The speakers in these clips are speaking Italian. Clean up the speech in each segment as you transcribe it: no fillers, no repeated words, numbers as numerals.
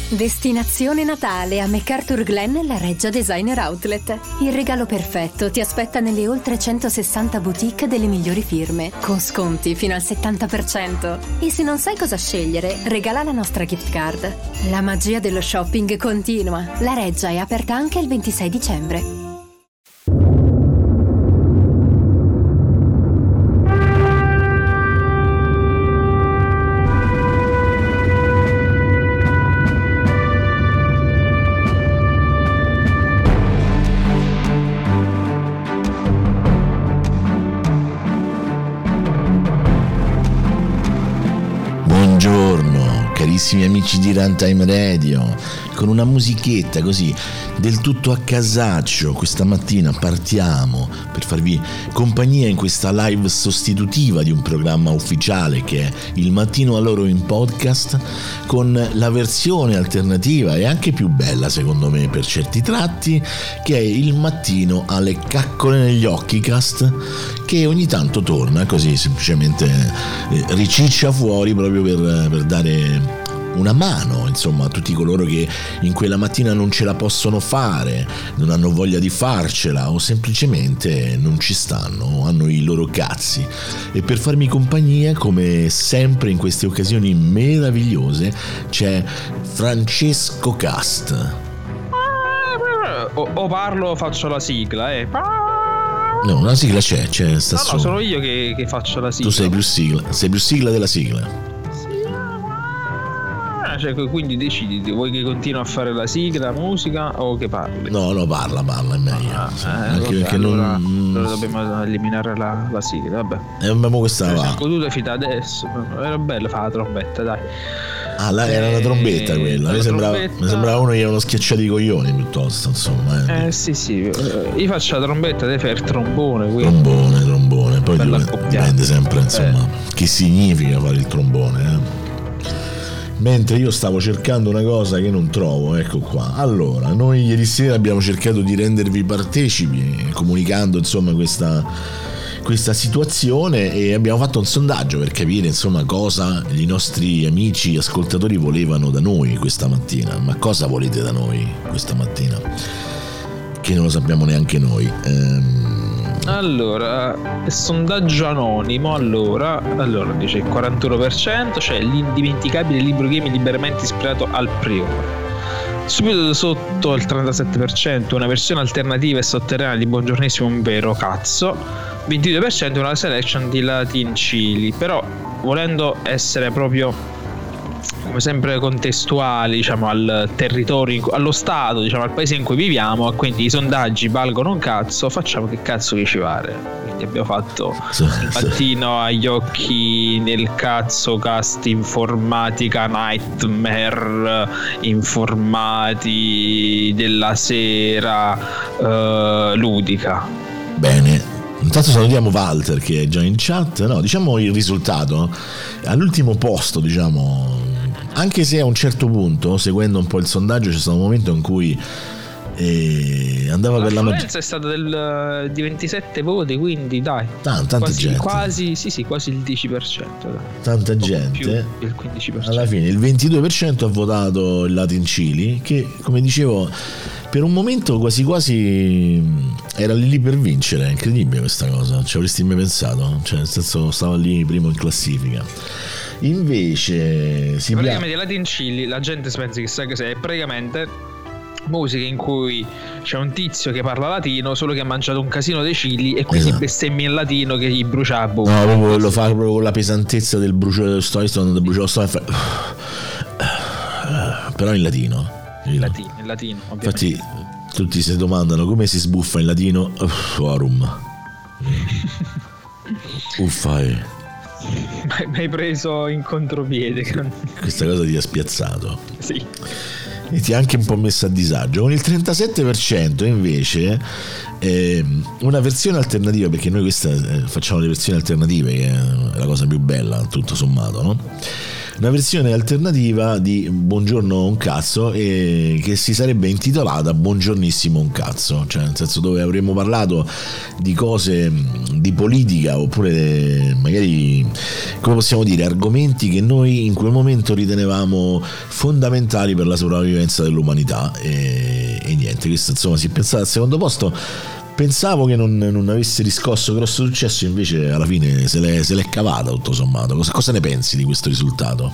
Destinazione Natale a MacArthur Glen, la Reggia Designer Outlet. Il regalo perfetto ti aspetta nelle oltre 160 boutique delle migliori firme, con sconti fino al 70%. E se non sai cosa scegliere, regala la nostra gift card. La magia dello shopping continua. La Reggia è aperta anche il 26 dicembre. Buongiorno carissimi amici di Runtime Radio, con una musichetta così del tutto a casaccio questa mattina partiamo per farvi compagnia in questa live sostitutiva di un programma ufficiale che è Il Mattino a Loro in podcast, con la versione alternativa e anche più bella secondo me per certi tratti, che è Il Mattino alle Caccole negli Occhi cast, che ogni tanto torna così semplicemente riciccia fuori proprio per dare una mano insomma a tutti coloro che in quella mattina non ce la possono fare, non hanno voglia di farcela o semplicemente non ci stanno, hanno i loro cazzi. E per farmi compagnia, come sempre in queste occasioni meravigliose, c'è Francesco Cast. O parlo o faccio la sigla, No, una sigla c'è sta no, sono io che faccio la sigla. Tu sei più sigla della sigla. Cioè, quindi decidi, vuoi che continui a fare la sigla, musica o che parli? No, parla, è meglio. Anche perché allora dobbiamo eliminare la sigla, vabbè. Ma questa va. Tu devi fida adesso. Era bella fa la trombetta, dai. Ah, là era la trombetta quella. Mi sembrava uno che avevano schiacciato i coglioni piuttosto, insomma. Sì. Io faccio la trombetta, devi fare il trombone. Trombone. Poi dipende sempre, insomma, che significa fare il trombone, Mentre io stavo cercando una cosa che non trovo, ecco qua. Allora, noi ieri sera abbiamo cercato di rendervi partecipi, comunicando insomma questa situazione, e abbiamo fatto un sondaggio per capire insomma cosa i nostri amici ascoltatori volevano da noi questa mattina. Ma cosa volete da noi questa mattina? Che non lo sappiamo neanche noi. Allora, sondaggio anonimo. Allora dice il 41%, cioè l'indimenticabile libro game liberamente ispirato al priore. Subito sotto il 37%, una versione alternativa e sotterranea di Buongiornissimo un vero cazzo. 22% una selection di Latin Chili. Però, volendo essere proprio come sempre contestuali, diciamo, al territorio, allo stato, diciamo, al paese in cui viviamo, quindi i sondaggi valgono un cazzo, facciamo che cazzo che ci pare. Quindi abbiamo fatto il mattino agli occhi nel cazzo, cast informatica, nightmare informati della sera, ludica. Bene. Intanto salutiamo Walter che è già in chat. No, diciamo il risultato all'ultimo posto, diciamo, anche se a un certo punto, seguendo un po' il sondaggio, c'è stato un momento in cui andava per la maggioranza è stata di 27 voti, quindi dai, tanta gente, quasi il 10%, dai. Tanta gente, più del 15%. Alla fine il 22% ha votato il Latin Chili, che come dicevo per un momento quasi era lì per vincere. È incredibile questa cosa, ci avresti mai pensato? Cioè, nel senso, stava lì primo in classifica. Invece praticamente Latin Chili, la gente si pensa chissà che è praticamente musica in cui c'è un tizio che parla latino, solo che ha mangiato un casino dei chili e quindi bestemmia in latino che gli brucia la bocca. No, proprio lo fa proprio con la pesantezza del bruciore dello stomaco, però in latino. In latino ovviamente. Infatti tutti si domandano come si sbuffa in latino. Forum. Uffai. Mi hai preso in contropiede. Questa cosa ti ha spiazzato. Sì. E ti ha anche un po' messo a disagio. Con il 37% invece una versione alternativa, perché noi questa facciamo le versioni alternative, che è la cosa più bella tutto sommato, no? una versione alternativa di Buongiorno un cazzo, e che si sarebbe intitolata Buongiornissimo un cazzo, cioè nel senso dove avremmo parlato di cose di politica, oppure magari, come possiamo dire, argomenti che noi in quel momento ritenevamo fondamentali per la sopravvivenza dell'umanità, e niente, questo insomma si è pensato al secondo posto. Pensavo che non avesse riscosso grosso successo, invece alla fine se l'è cavata tutto sommato. Cosa ne pensi di questo risultato?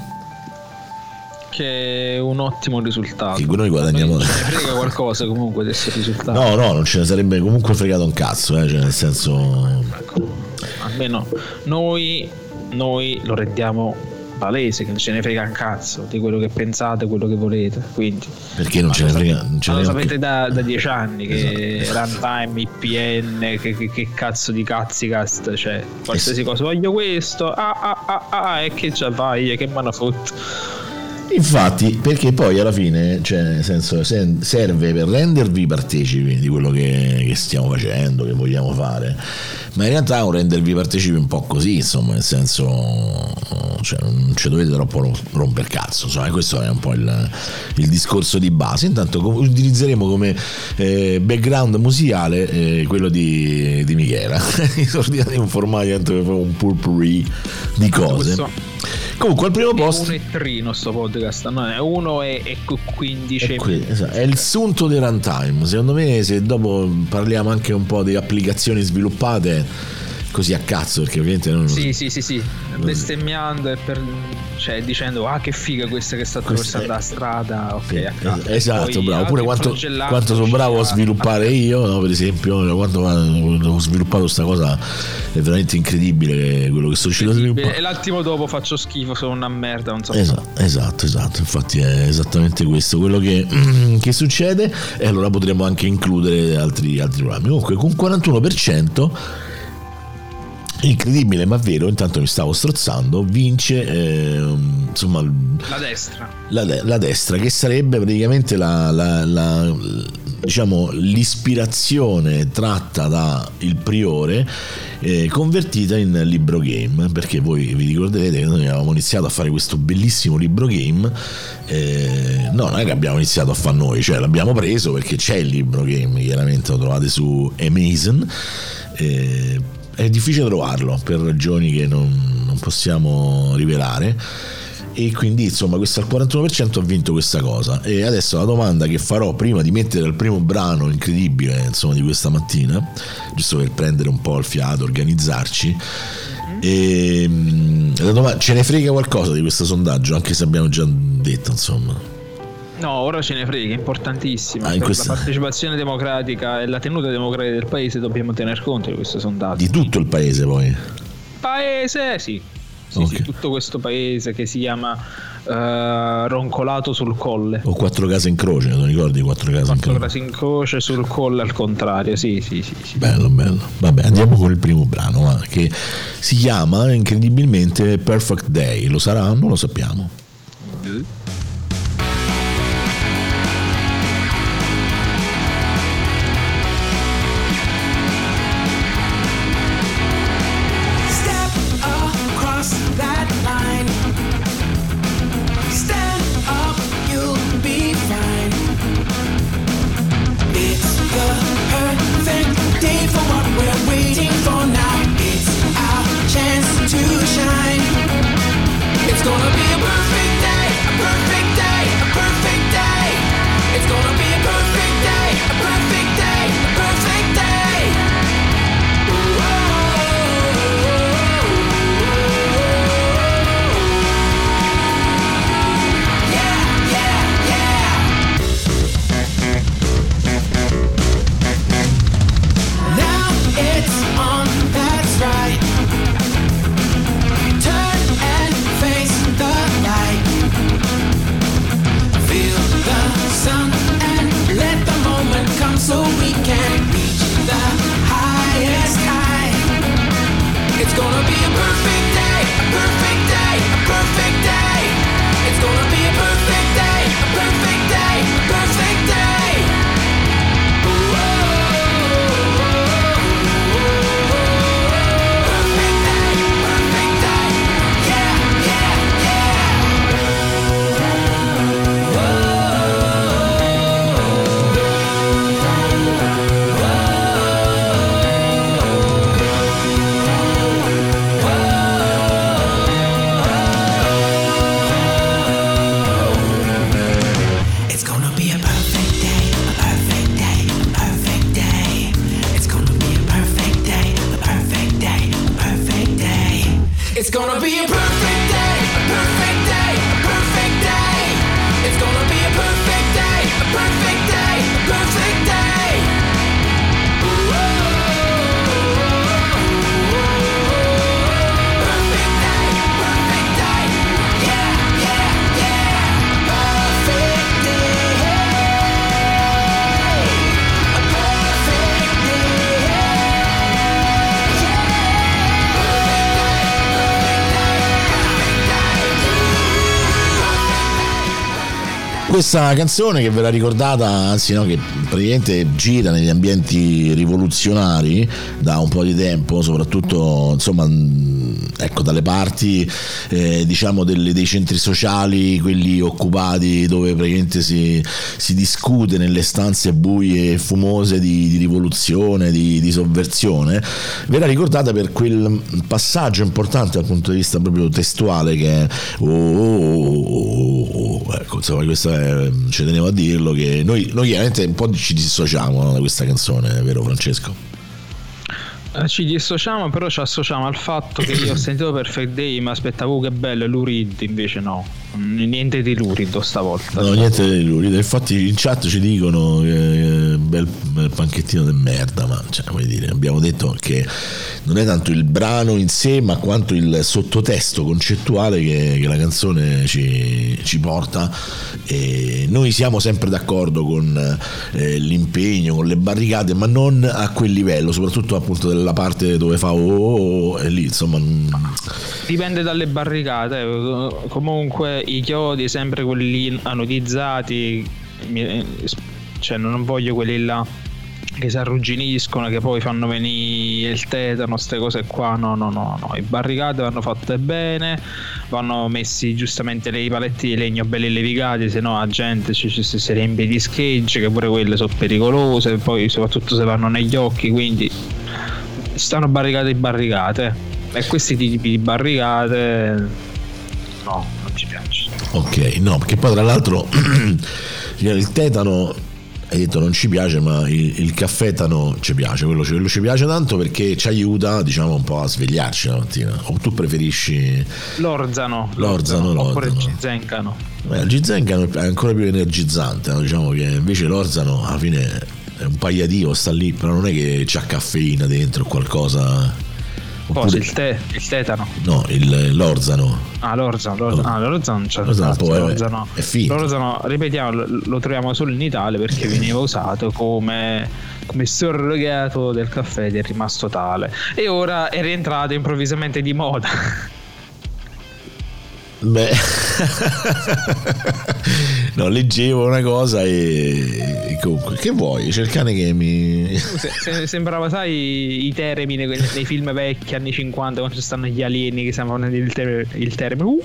Che è un ottimo risultato. Che noi guadagniamo. Ce ne frega qualcosa comunque di questo risultato? No, non ce ne sarebbe comunque fregato un cazzo, cioè nel senso. Almeno noi lo rendiamo palese che non ce ne frega un cazzo di quello che pensate, quello che volete, quindi perché non ce ne frega? Lo sapete da 10 anni che esatto. Runtime, IPN, che cazzo di cazzicast, cioè qualsiasi cosa, voglio questo, e che già vai, che mano foot. Infatti, perché poi alla fine, cioè nel senso, serve per rendervi partecipi di quello che stiamo facendo, che vogliamo fare, ma in realtà è un rendervi partecipi un po' così, insomma, nel senso, cioè non ci dovete troppo romper cazzo, insomma, questo è un po' il discorso di base. Intanto utilizzeremo come background musicale quello di Michela, esordiamo in formato un potpourri di cose. Comunque al primo posto 1 e 3 il nostro podcast, no? È 1 e 15 esatto, è il sunto di Runtime. Secondo me, se dopo parliamo anche un po' di applicazioni sviluppate così a cazzo, perché ovviamente non sì bestemmiando e cioè dicendo che figa questa che sta attraversando la strada, ok, esatto, poi, bravo, pure quanto sono bravo a sviluppare io, no? Per esempio, quanto ho sviluppato sta cosa è veramente incredibile, quello che sto riuscendo a sviluppare, e l'attimo dopo faccio schifo, sono una merda, non so. Esatto, infatti è esattamente questo quello che succede, e allora potremo anche includere altri programmi. Comunque con 41%, incredibile ma vero, intanto mi stavo strozzando, vince insomma la destra, che sarebbe praticamente diciamo l'ispirazione tratta da Il Priore, convertita in libro game, perché voi vi ricorderete che noi avevamo iniziato a fare questo bellissimo libro game, no, non è che abbiamo iniziato a fare noi, cioè l'abbiamo preso perché c'è il libro game, chiaramente lo trovate su Amazon, è difficile trovarlo per ragioni che non possiamo rivelare, e quindi insomma questo al 41% ha vinto questa cosa. E adesso la domanda che farò prima di mettere il primo brano incredibile, insomma, di questa mattina, giusto per prendere un po' il fiato, organizzarci, la domanda: ce ne frega qualcosa di questo sondaggio, anche se abbiamo già detto, insomma? No, ora ce ne frega, è importantissima. Per la partecipazione democratica e la tenuta democratica del paese dobbiamo tener conto di questo sondaggio. Di tutto il paese, poi? Paese, sì. Okay. Sì, tutto questo paese che si chiama Roncolato sul Colle. O 4 case in croce, non ricordi 4 case in croce sul Colle al contrario, sì. Bello. Vabbè, andiamo con il primo brano, che si chiama incredibilmente Perfect Day. Lo sarà? Non lo sappiamo. It's gonna be a perfect questa canzone che verrà ricordata, anzi no, che praticamente gira negli ambienti rivoluzionari da un po' di tempo, soprattutto insomma ecco dalle parti diciamo dei centri sociali, quelli occupati, dove praticamente si discute nelle stanze buie e fumose di rivoluzione, di sovversione. Verrà ricordata per quel passaggio importante dal punto di vista proprio testuale che è ecco, insomma, questo ci tenevo a dirlo, che noi chiaramente un po' ci dissociamo, no, da questa canzone, vero Francesco? Ci dissociamo, però ci associamo al fatto che io ho sentito Perfect Day, mi aspettavo che bello, Lou Reed, invece no, niente di Lou Reed stavolta. No, niente di Lou Reed, infatti in chat ci dicono che bel panchettino di merda, ma cioè, vuol dire, abbiamo detto che non è tanto il brano in sé, ma quanto il sottotesto concettuale che la canzone ci porta, e noi siamo sempre d'accordo con l'impegno, con le barricate, ma non a quel livello, soprattutto appunto della parte dove fa e lì insomma dipende dalle barricate. Comunque i chiodi sempre quelli anodizzati, cioè non voglio quelli là che si arrugginiscono, che poi fanno venire il tetano, queste cose qua. No, i barricate vanno fatte bene, vanno messi giustamente i paletti di legno belli levigati, se no la gente si riempie di schegge, che pure quelle sono pericolose, poi soprattutto se vanno negli occhi, quindi stanno barricate, e questi tipi di barricate no, non ci piace. Ok, no, perché poi tra l'altro il tetano hai detto non ci piace, ma il caffetano ci piace, quello ci piace tanto perché ci aiuta, diciamo, un po' a svegliarci la mattina. O tu preferisci l'orzano oppure il gizencano? Il gizencano è ancora più energizzante, no? Diciamo che invece l'orzano alla fine è un pagliativo, sta lì, però non è che c'ha caffeina dentro o qualcosa. Cosa, il tetano? No, l'orzano. L'orzano non c'è. L'orzano è finto. L'orzano, ripetiamo, lo troviamo solo in Italia perché veniva usato come surrogato del caffè ed è rimasto tale. E ora è rientrato improvvisamente di moda. Beh, no, leggevo una cosa e comunque, che vuoi? C'è il cane che mi sembrava, sai, i termini nei film vecchi anni 50 quando ci stanno gli alieni che sembrano il termine.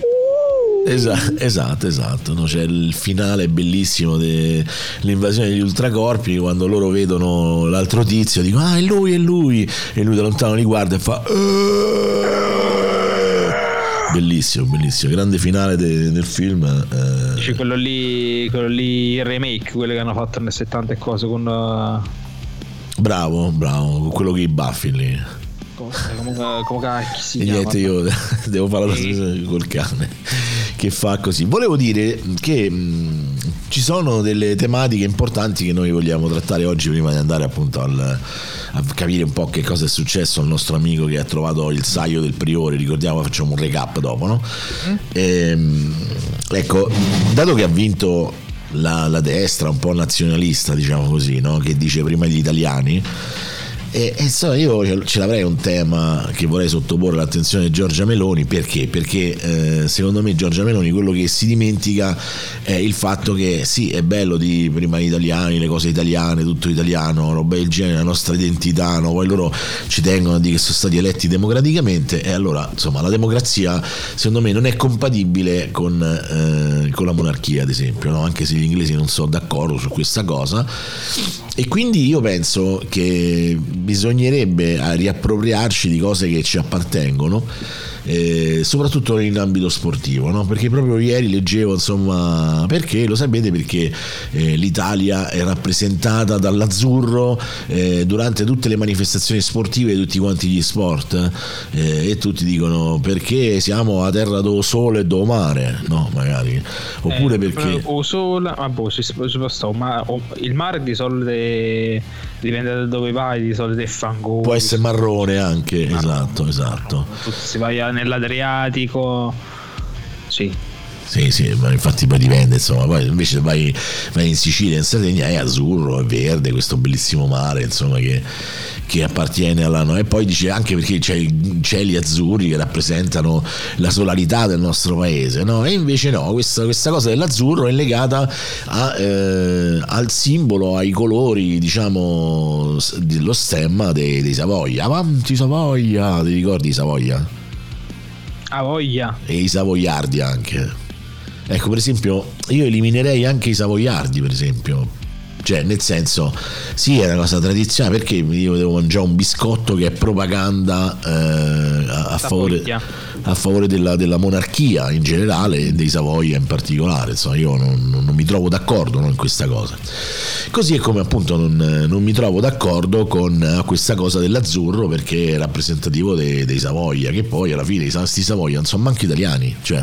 Esatto, no? C'è il finale bellissimo dell'invasione degli ultracorpi, quando loro vedono l'altro tizio dicono è lui, e lui da lontano li guarda e fa bellissimo, grande finale del film. Dice quello lì il remake, quello che hanno fatto nel 70 e cose con bravo, quello che i baffi lì. Come cacchio si chiama? Niente, io devo fare la stessa col cane che fa così. Volevo dire che ci sono delle tematiche importanti che noi vogliamo trattare oggi, prima di andare appunto a capire un po' che cosa è successo al nostro amico che ha trovato il saio del priore. Ricordiamo, facciamo un recap dopo, no? Ecco, dato che ha vinto la destra un po' nazionalista, diciamo così, no? Che dice prima gli italiani, e insomma io ce l'avrei un tema che vorrei sottoporre all'attenzione di Giorgia Meloni. Perché secondo me Giorgia Meloni quello che si dimentica è il fatto che sì, è bello di prima gli italiani, le cose italiane, tutto italiano, roba del genere, la nostra identità, no? Poi loro ci tengono a dire che sono stati eletti democraticamente, e allora insomma la democrazia secondo me non è compatibile con la monarchia, ad esempio, no? Anche se gli inglesi non sono d'accordo su questa cosa, e quindi io penso che bisognerebbe riappropriarci di cose che ci appartengono, soprattutto in ambito sportivo, no? Perché proprio ieri leggevo, insomma, perché lo sapete, perché l'Italia è rappresentata dall'azzurro durante tutte le manifestazioni sportive di tutti quanti gli sport, e tutti dicono perché siamo a terra do sole e do mare, no? Magari, oppure perché o sole, ma il mare di solito dipende da dove vai, di solito è fangoso, può essere marrone anche, esatto. Se vai nell'Adriatico, sì. Sì, ma infatti poi dipende, insomma, poi invece vai in Sicilia, in Sardegna, è azzurro, è verde, questo bellissimo mare, insomma, che appartiene all'anno. E poi dice anche perché c'è i cieli azzurri che rappresentano la solarità del nostro paese, no? E invece no, questa cosa dell'azzurro è legata al simbolo, ai colori, diciamo, dello stemma dei Savoia. Avanti Savoia, ti ricordi Savoia? A voglia. E i savoiardi anche. Ecco, per esempio, io eliminerei anche i savoiardi, per esempio. Cioè, nel senso, sì, è una cosa tradizionale, perché io devo mangiare un biscotto che è propaganda a favore della monarchia in generale e dei Savoia in particolare. Insomma, io non mi trovo d'accordo, no, in questa cosa. Così è come appunto non mi trovo d'accordo con questa cosa dell'azzurro, perché è rappresentativo dei Savoia, che poi alla fine sti Savoia non sono manco italiani, cioè.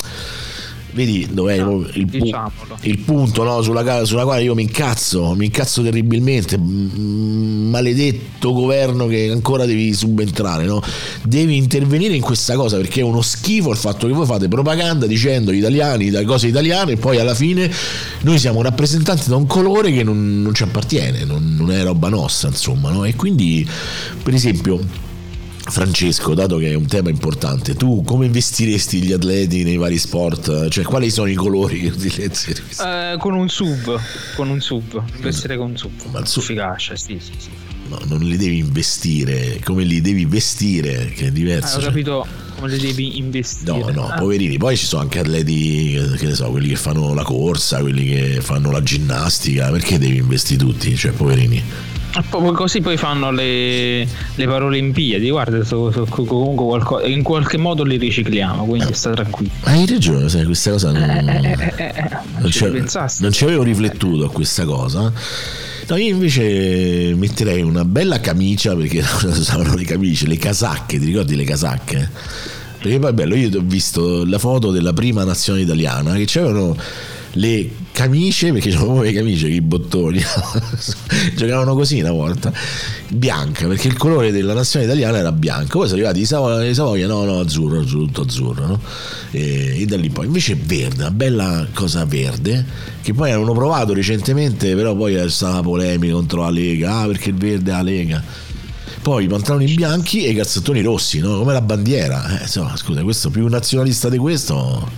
Vedi dov'è il punto, no? sulla quale io mi incazzo terribilmente. Maledetto governo che ancora devi subentrare, no? Devi intervenire in questa cosa, perché è uno schifo il fatto che voi fate propaganda dicendo gli italiani, le cose italiane, e poi alla fine noi siamo rappresentanti da un colore che non ci appartiene, non è roba nostra, insomma, no? E quindi, per esempio, Francesco, dato che è un tema importante, tu come vestiresti gli atleti nei vari sport? Cioè, quali sono i colori che utilizzi? Con un sub, vestire con un sub. Ma il sub efficace, sì. No, non li devi investire, come li devi vestire, che è diverso. Ho capito, come li devi investire. No, poverini. Poi ci sono anche atleti, che ne so, quelli che fanno la corsa, quelli che fanno la ginnastica. Perché devi investire tutti? Cioè, poverini. Così poi fanno le Paralimpiadi, guarda, comunque qualcosa, in qualche modo li ricicliamo, quindi sta tranquillo. Hai ragione, sai, questa cosa non ci avevo riflettuto a questa cosa. No, io invece metterei una bella camicia, perché usavano le camicie, le casacche, ti ricordi le casacche? Perché poi è bello, io ho visto la foto della prima nazionale italiana che c'erano le camicie, perché c'erano le camicie che i bottoni giocavano così una volta, bianca, perché il colore della nazionale italiana era bianco. Poi sono arrivati i Savoia, no, azzurro, tutto azzurro, no? E da lì poi invece verde, una bella cosa verde, che poi hanno provato recentemente, però poi è stata polemica contro la Lega, perché il verde è la Lega. Poi i pantaloni bianchi e i calzettoni rossi, no? Come la bandiera. Insomma, scusa, questo più nazionalista di questo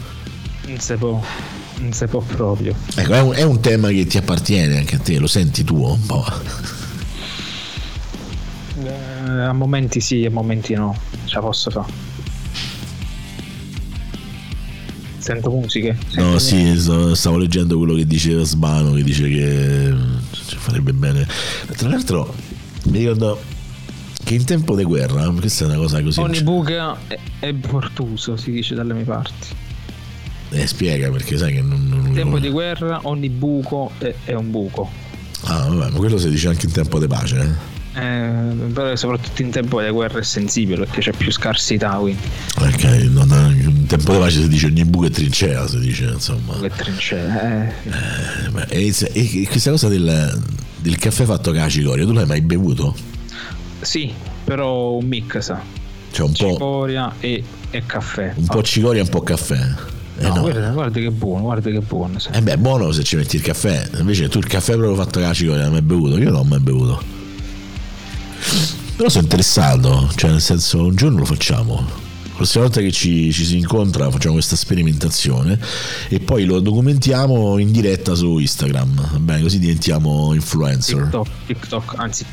non si può proprio. Ecco, è un tema che ti appartiene anche a te, lo senti tu un po'? A momenti sì, a momenti no, ce la posso fare. Sento musiche? No, sì, stavo leggendo quello che diceva Sbano, che dice che ci farebbe bene. Tra l'altro mi ricordo che in tempo di guerra, questa è una cosa così, ogni buca è portuso, si dice dalle mie parti. Spiega, perché sai che in tempo di guerra ogni buco è un buco. Ah, vabbè, ma quello si dice anche in tempo di pace, però soprattutto in tempo di guerra è sensibile, perché c'è più scarsità, quindi. Ok, in tempo di pace si dice ogni buco è trincea, si dice, insomma. Buco è trincea, e questa cosa del caffè fatto con la cicoria, tu l'hai mai bevuto? Sì, però un mix, cioè un po' cicoria e caffè. Un po' cicoria e un po' caffè. No. Guarda che buono. Sì. Beh, è buono se ci metti il caffè. Invece tu il caffè proprio fatto con la cicoria non l'hai mai bevuto? Io non l'ho mai bevuto. Però sono interessato, cioè nel senso, un giorno lo facciamo. La prossima volta che ci si incontra facciamo questa sperimentazione e poi lo documentiamo in diretta su Instagram. Va bene, così diventiamo influencer. TikTok.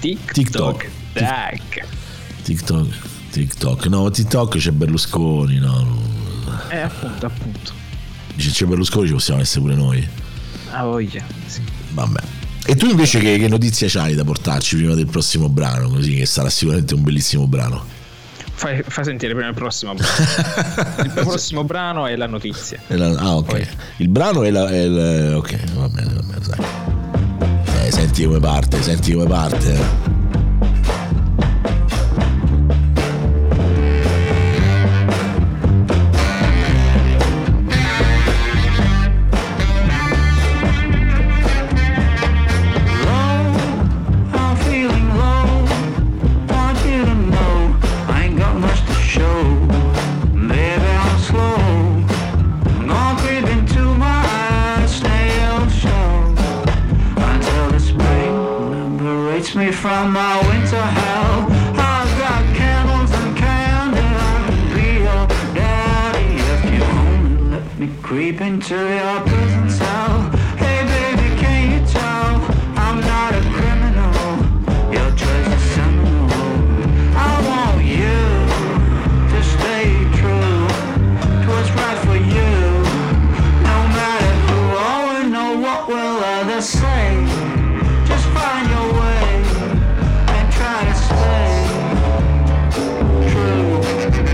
No, TikTok c'è Berlusconi, no. Appunto. Dice c'è Berlusconi, ci possiamo essere pure noi. Ah, voglia, sì. Vabbè. E tu invece che notizie c'hai da portarci prima del prossimo brano, così, che sarà sicuramente un bellissimo brano? Fai sentire prima il prossimo brano. Il prossimo brano è la notizia. Ok. Poi. Il brano è la ok, va bene, dai. Senti come parte. Concrete me from my winter hell. I've got candles and candy, I can be your daddy if you only let me creep into your prison cell. Hey baby, can you tell I'm not a criminal? Your choice is seminal. I want you to stay true to what's right for you. No matter who or know what will others say, just find your way and try to stay true.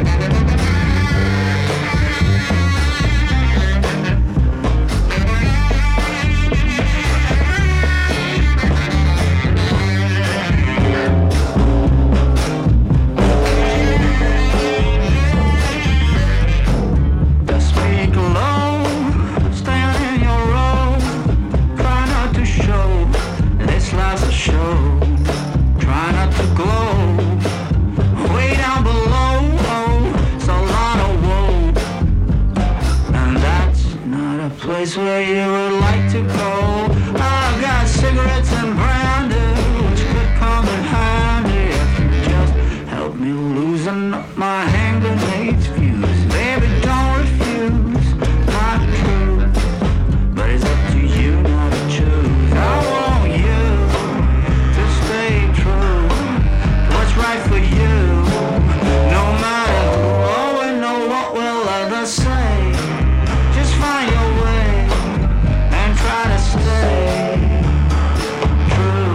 Just speak low, stand in your row, try not to show this life's a show. Try not to glow, way down below, it's a lot of woe. And that's not a place where you would like to go. I've got cigarettes and brandy, which could come in handy if you just help me loosen up my hand grenades fuse. Baby, don't refuse my truth, but it's up to you now to choose. I want you to stay true to what's right for you. No matter who or know what will others say, just find your way and try to stay true.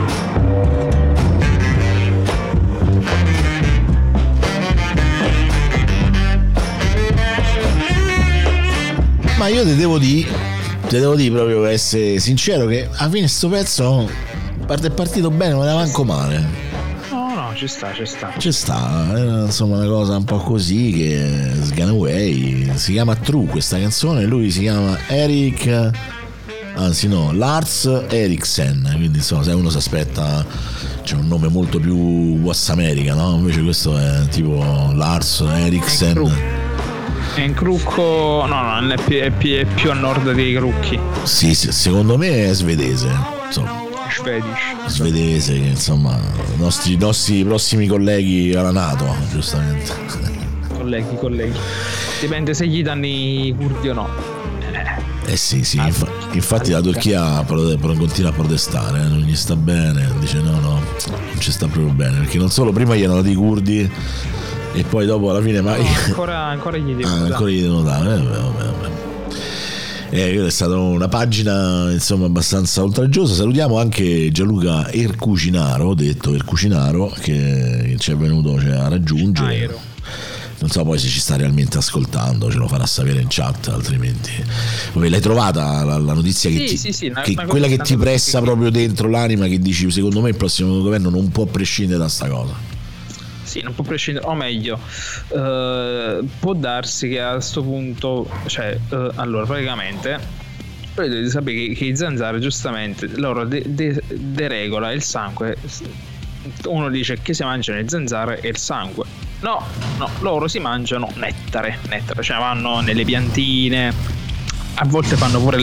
Ma io ti devo dire proprio, per essere sincero, che alla fine sto pezzo è partito bene, non era manco male. No, ci sta. Ci sta, era, insomma, una cosa un po' così, che Sganaway, si chiama True questa canzone, lui si chiama Eric, anzi no, Lars Eriksen, quindi insomma, se uno si aspetta c'è un nome molto più West America, no? Invece questo è tipo Lars Eriksen. È in Crucco, no, è più a nord dei Crucchi. Sì, secondo me è svedese, insomma. Svedese, che insomma, i nostri prossimi colleghi alla NATO, giustamente. Colleghi. Dipende se gli danno i curdi o no. Sì, infatti la Turchia continua a protestare, non gli sta bene, dice no, non ci sta proprio bene, perché non solo prima gli hanno dato i curdi e poi dopo alla fine mai ancora gli devono dare. Vabbè. È stata una pagina insomma abbastanza oltraggiosa. Salutiamo anche Gianluca Ercucinaro, detto Ercucinaro, che ci è venuto a raggiungere. Non so poi se ci sta realmente ascoltando, ce lo farà sapere in chat, altrimenti. Vabbè, l'hai trovata la notizia che quella che ti pressa proprio dentro l'anima, che dici secondo me il prossimo governo non può prescindere da sta cosa. Sì, non può prescindere, o meglio, può darsi che a sto punto, allora praticamente dovete sapere che i zanzare giustamente loro deregola il sangue. Uno dice che si mangiano le zanzare e il sangue. No, loro si mangiano nettare, cioè vanno nelle piantine, a volte fanno pure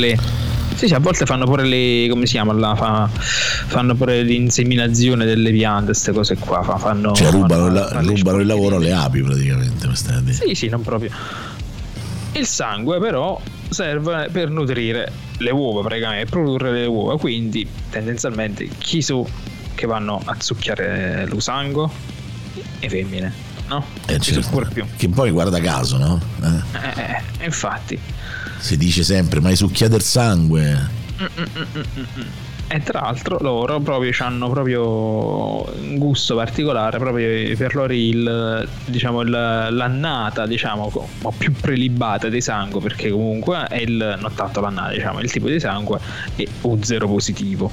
le come si chiama là, fanno pure l'inseminazione delle piante, queste cose qua, rubano il lavoro alle api praticamente. Sì, non proprio. Il sangue però serve per nutrire le uova, praticamente, per produrre le uova, quindi tendenzialmente chi su che vanno a succhiare lo sangue? Le femmine, no? Certo. Che poi guarda caso, no? Infatti si dice sempre mai succhiate il sangue. E tra l'altro loro proprio hanno proprio un gusto particolare, proprio per loro l'annata, diciamo, o più prelibata di sangue, perché comunque è non tanto l'annata, diciamo, il tipo di sangue è O0 positivo.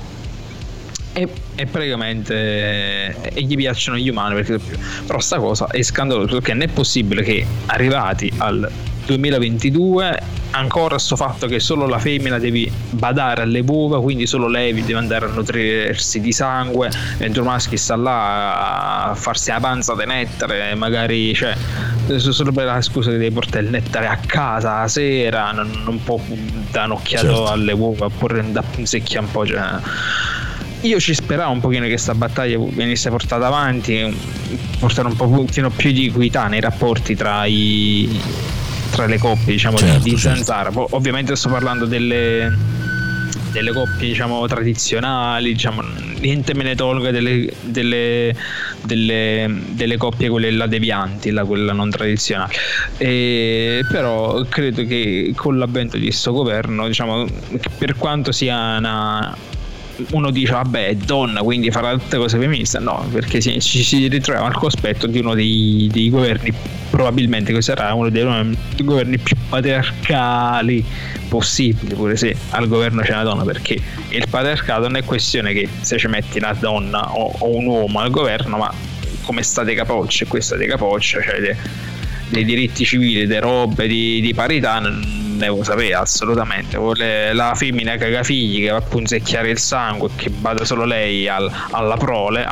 E praticamente gli piacciono gli umani, perché però sta cosa è scandalosa, perché non è possibile che arrivati al 2022 ancora sto fatto che solo la femmina devi badare alle uova, quindi solo lei deve andare a nutrirsi di sangue, mentre il maschio sta là a farsi la panza di nettare, magari, cioè, solo per la scusa che devi portare il nettare a casa la sera, non può dare un'occhiata alle uova, oppure da punzecchia un po', cioè. io ci speravo un pochino che sta battaglia venisse portata avanti, portare un pochino più di equità nei rapporti tra le coppie, diciamo, di Zanzara. Ovviamente sto parlando delle coppie, diciamo, tradizionali, diciamo, niente me ne tolga delle coppie quelle là devianti, quella non tradizionale, però credo che con l'avvento di sto governo, diciamo, per quanto sia uno dice vabbè è donna quindi farà tutte cose femministe, no, perché ci si ritrova al cospetto di uno dei governi, probabilmente che sarà uno dei governi più patriarcali possibili, pure se al governo c'è una donna, perché il patriarcato non è questione che se ci metti una donna o un uomo al governo, ma come state capocce, questa di capoccia, cioè dei diritti civili, delle robe di parità non ne vuoi sapere assolutamente. Vuole la femmina che ha figli, che va a punzecchiare il sangue, che bada solo lei alla prole,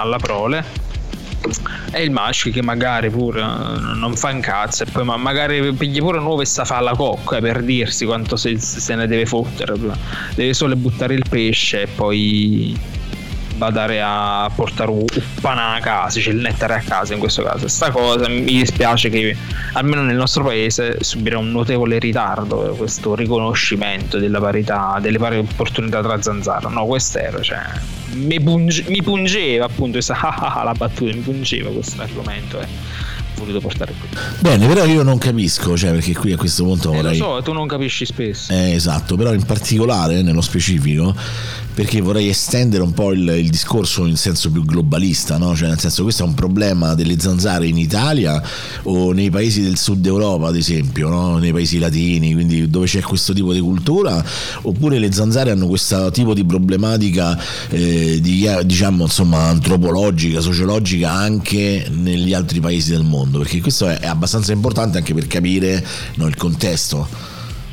e il maschio che magari pure non fa un cazzo, e poi magari pigli pure nuovo e sta fa la cocca, per dirsi quanto se ne deve fottere, deve solo buttare il pesce e poi andare a portare un panà a casa, cioè il nettare a casa in questo caso. Sta cosa mi dispiace che almeno nel nostro paese subirà un notevole ritardo questo riconoscimento della parità, delle pari opportunità tra Zanzara. No, questo era, cioè mi pungeva appunto la battuta, mi pungeva questo argomento, voluto portare qui. Bene, però io non capisco, cioè, perché qui a questo punto vorrei... Lo so, tu non capisci spesso. Esatto, però in particolare, nello specifico, perché vorrei estendere un po' il discorso in senso più globalista, no? Cioè, nel senso, questo è un problema delle zanzare in Italia o nei paesi del sud Europa, ad esempio, no? Nei paesi latini, quindi dove c'è questo tipo di cultura, oppure le zanzare hanno questo tipo di problematica diciamo, insomma, antropologica, sociologica anche negli altri paesi del mondo, perché questo è abbastanza importante anche per capire, no, il contesto.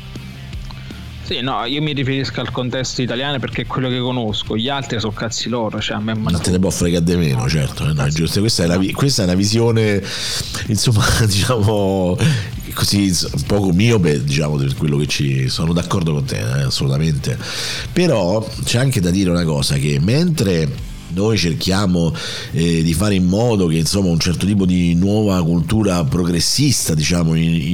Sì, no, io mi riferisco al contesto italiano perché è quello che conosco, gli altri sono cazzi loro, cioè a me non te ne può fregare di meno, certo, no, giusto. Questa è una visione, insomma, diciamo così, un poco miope, diciamo, per quello che ci sono d'accordo con te, assolutamente. Però c'è anche da dire una cosa, che mentre noi cerchiamo di fare in modo che, insomma, un certo tipo di nuova cultura progressista, diciamo,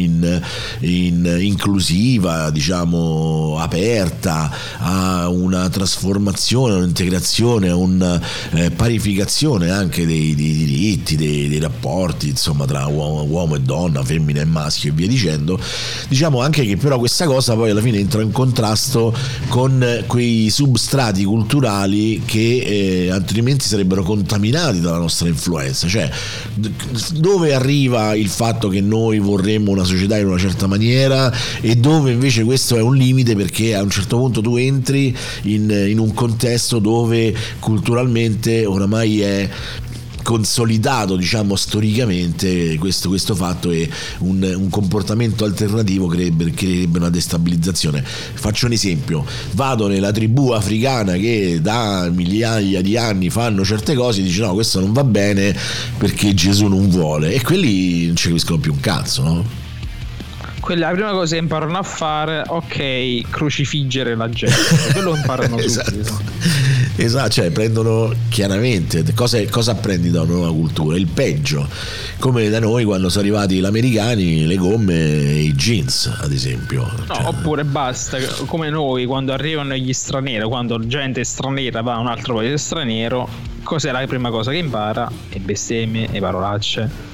inclusiva, diciamo, aperta a una trasformazione, un'integrazione, a una parificazione anche dei diritti, dei rapporti, insomma, tra uomo e donna, femmina e maschio e via dicendo, diciamo anche che però questa cosa poi alla fine entra in contrasto con quei substrati culturali che altrimenti sarebbero contaminati dalla nostra influenza. Cioè, dove arriva il fatto che noi vorremmo una società in una certa maniera e dove invece questo è un limite, perché a un certo punto tu entri in un contesto dove culturalmente oramai è consolidato, diciamo, storicamente questo fatto, e un comportamento alternativo creerebbe una destabilizzazione. Faccio un esempio: vado nella tribù africana che da migliaia di anni fanno certe cose, dice no, questo non va bene perché Gesù non vuole, e quelli non ci capiscono più un cazzo, no? Quella la prima cosa che imparano a fare, ok, crocifiggere la gente, quello imparano subito. Esatto, cioè prendono chiaramente cosa apprendi da una nuova cultura? Il peggio, come da noi quando sono arrivati gli americani, le gomme e i jeans, ad esempio. No, cioè, oppure basta, come noi quando arrivano gli stranieri, quando gente straniera va a un altro paese straniero, cos'è la prima cosa che impara? Le bestemmie e parolacce.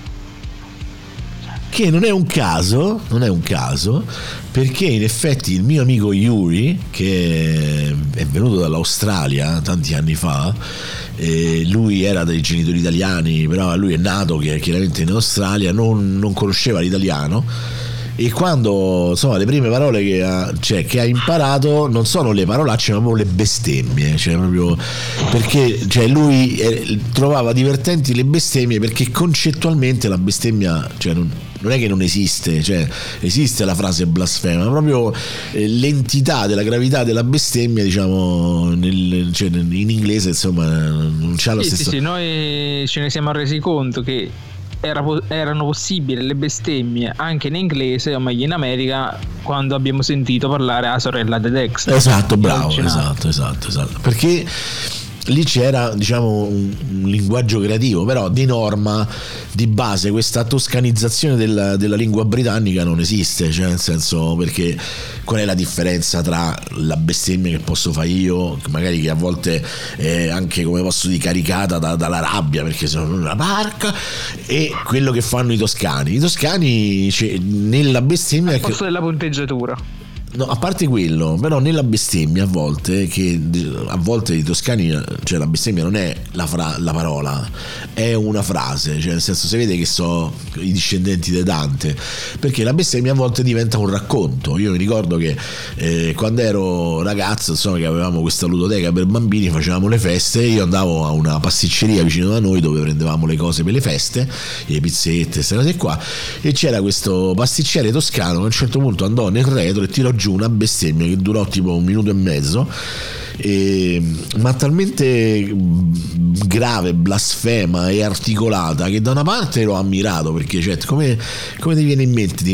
Che non è un caso, perché in effetti il mio amico Yuri, che è venuto dall'Australia tanti anni fa, lui era dei genitori italiani, però lui è nato chiaramente in Australia, non conosceva l'italiano, e quando, insomma, le prime parole che ha imparato non sono le parolacce ma proprio le bestemmie, cioè proprio perché, cioè, lui trovava divertenti le bestemmie perché concettualmente la bestemmia, cioè non è che non esiste, cioè esiste la frase blasfema, ma proprio l'entità della gravità della bestemmia, diciamo, in inglese, insomma, non c'ha lo stesso. Sì, noi ce ne siamo resi conto che erano possibili le bestemmie anche in inglese, o meglio in America, quando abbiamo sentito parlare la sorella di Dexter. Esatto, bravo, esatto, perché lì c'era, diciamo, un linguaggio creativo, però di norma, di base, questa toscanizzazione della lingua britannica non esiste, cioè nel senso, perché qual è la differenza tra la bestemmia che posso fare io, magari che a volte è anche, come posso dire, caricata dalla rabbia perché sono una barca, e quello che fanno i toscani? I toscani, cioè, nella bestemmia, al posto della punteggiatura. No, a parte quello, però nella bestemmia a volte i toscani, cioè la bestemmia non è la parola, è una frase, cioè nel senso, si vede che so i discendenti di Dante, perché la bestemmia a volte diventa un racconto. Io mi ricordo che quando ero ragazzo, insomma, che avevamo questa ludoteca per bambini, facevamo le feste, io andavo a una pasticceria vicino da noi dove prendevamo le cose per le feste, le pizzette, queste cose qua, e c'era questo pasticcere toscano che a un certo punto andò nel retro e tirò giù una bestemmia che durò tipo 1 minuto e mezzo, ma talmente grave, blasfema e articolata che da una parte l'ho ammirato, perché cioè, come ti viene in mente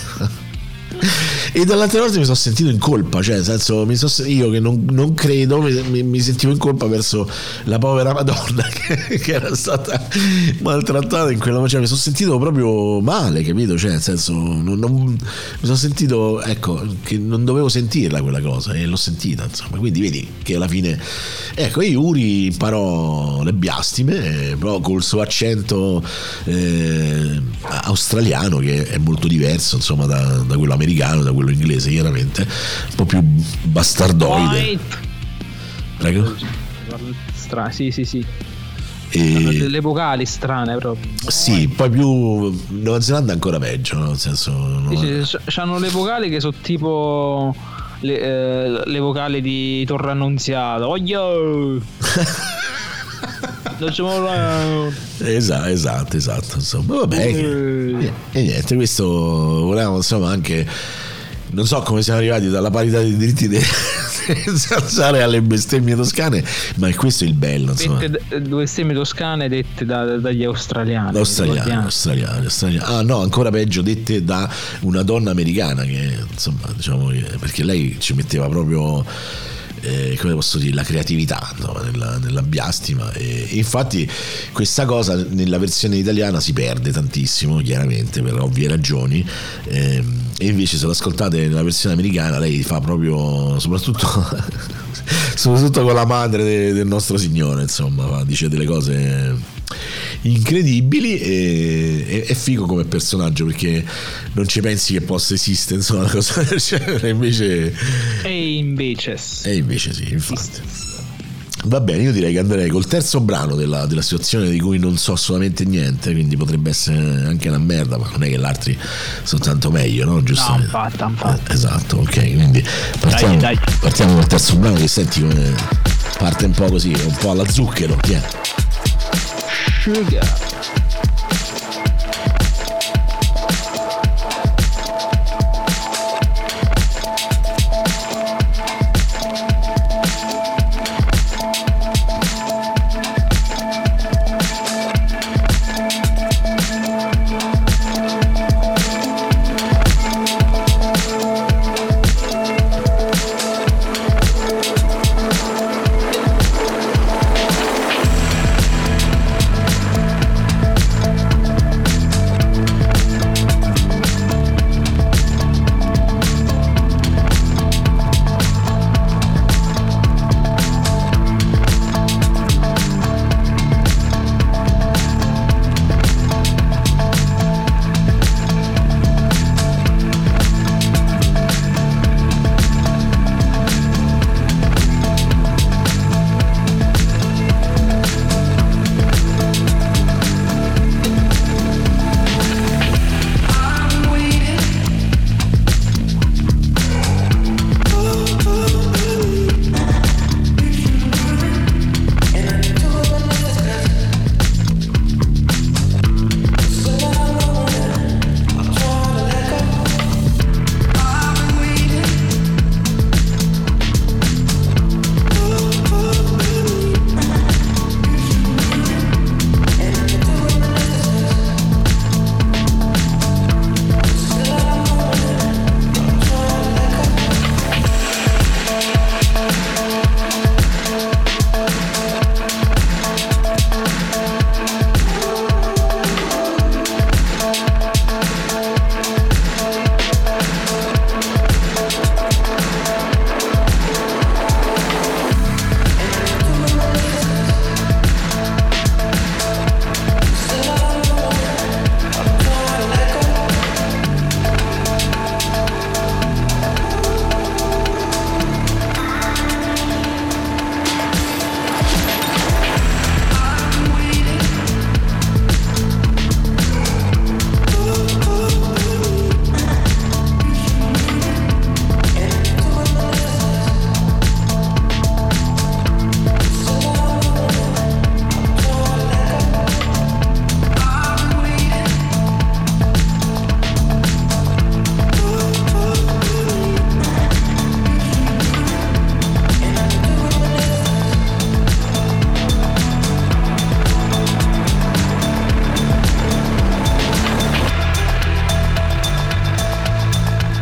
e dall'altra parte mi sono sentito in colpa, cioè nel senso, io che non credo, mi sentivo in colpa verso la povera Madonna che era stata maltrattata in quella, cioè mi sono sentito proprio male, capito? Cioè nel senso, mi sono sentito, ecco, che non dovevo sentirla quella cosa, e l'ho sentita, insomma. Quindi vedi che alla fine, ecco, Yuri imparò le biastime, però col suo accento australiano, che è molto diverso, insomma, da quello americano, da quello inglese, chiaramente un po' più bastardoide. Prego. Sì. Delle vocali strane proprio. Sì, poi più Nuova Zelanda ancora peggio, no? Nel senso, c'hanno le vocali che sono tipo le vocali di Torre Annunziata. Esatto, insomma, vabbè, e niente, questo volevamo, insomma, anche, non so come siamo arrivati dalla parità dei diritti senza alzare alle bestemmie toscane, ma questo è il bello, insomma. Due bestemmie toscane dette dagli australiani. Australiani. Ah no, ancora peggio, dette da una donna americana, che insomma, diciamo che, perché lei ci metteva proprio come posso dire, la creatività, no? nella biastima, e infatti questa cosa nella versione italiana si perde tantissimo, chiaramente per ovvie ragioni, e invece se l'ascoltate nella versione americana lei fa proprio, soprattutto con la madre del nostro Signore, insomma, dice delle cose incredibili, e è figo come personaggio, perché non ci pensi che possa esistere, insomma, una cosa del genere, invece sì, infatti. Va bene, io direi che andrei col terzo brano della situazione, di cui non so assolutamente niente, quindi potrebbe essere anche una merda, ma non è che gli altri sono tanto meglio, no? Giusto? No, infatti. Esatto, ok, quindi partiamo col terzo brano, che senti come parte un po' così, un po' alla Zucchero, Sugar.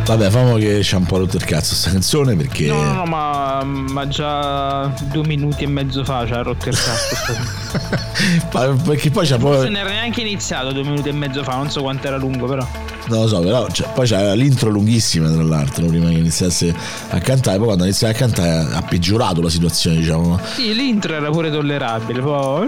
Vabbè, famo che c'ha un po' rotto il cazzo sta canzone, perché No, ma già 2 minuti e mezzo fa ci ha rotto il cazzo. perché poi c'ha Non poi era neanche iniziato 2 minuti e mezzo fa, non so quanto era lungo, però. non lo so, però poi c'era l'intro lunghissima, tra l'altro, prima che iniziasse a cantare. Poi quando ha iniziato a cantare ha peggiorato la situazione, diciamo. Sì, l'intro era pure tollerabile, poi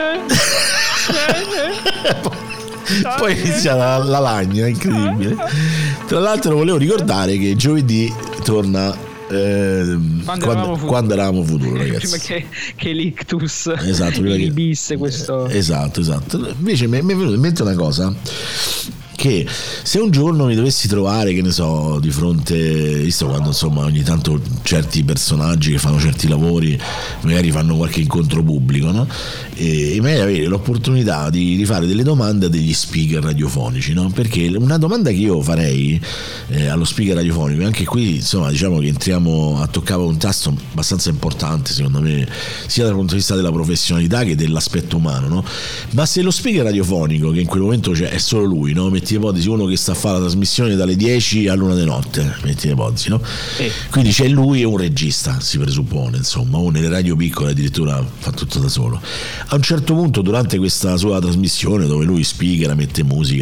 Poi inizia la lagna, incredibile. Tra l'altro volevo ricordare che giovedì torna quando eravamo futuro, ragazzi. Prima che l'ictus, esatto, prima che bisse questo. Esatto. Invece mi è venuta in mente una cosa, che se un giorno mi dovessi trovare, che ne so, di fronte, visto quando insomma ogni tanto certi personaggi che fanno certi lavori magari fanno qualche incontro pubblico, no? E magari avere l'opportunità di fare delle domande a degli speaker radiofonici, no? Perché una domanda che io farei allo speaker radiofonico, anche qui insomma diciamo che entriamo a toccare un tasto abbastanza importante secondo me, sia dal punto di vista della professionalità che dell'aspetto umano, no? Ma se lo speaker radiofonico, che in quel momento è solo lui, no? Metti ipotesi uno che sta a fare la trasmissione dalle 10 all'1 di notte, metti ipotesi, no? Quindi c'è lui e un regista, si presuppone, insomma, o nelle radio piccole addirittura fa tutto da solo. A un certo punto durante questa sua trasmissione, dove lui speaker mette musica,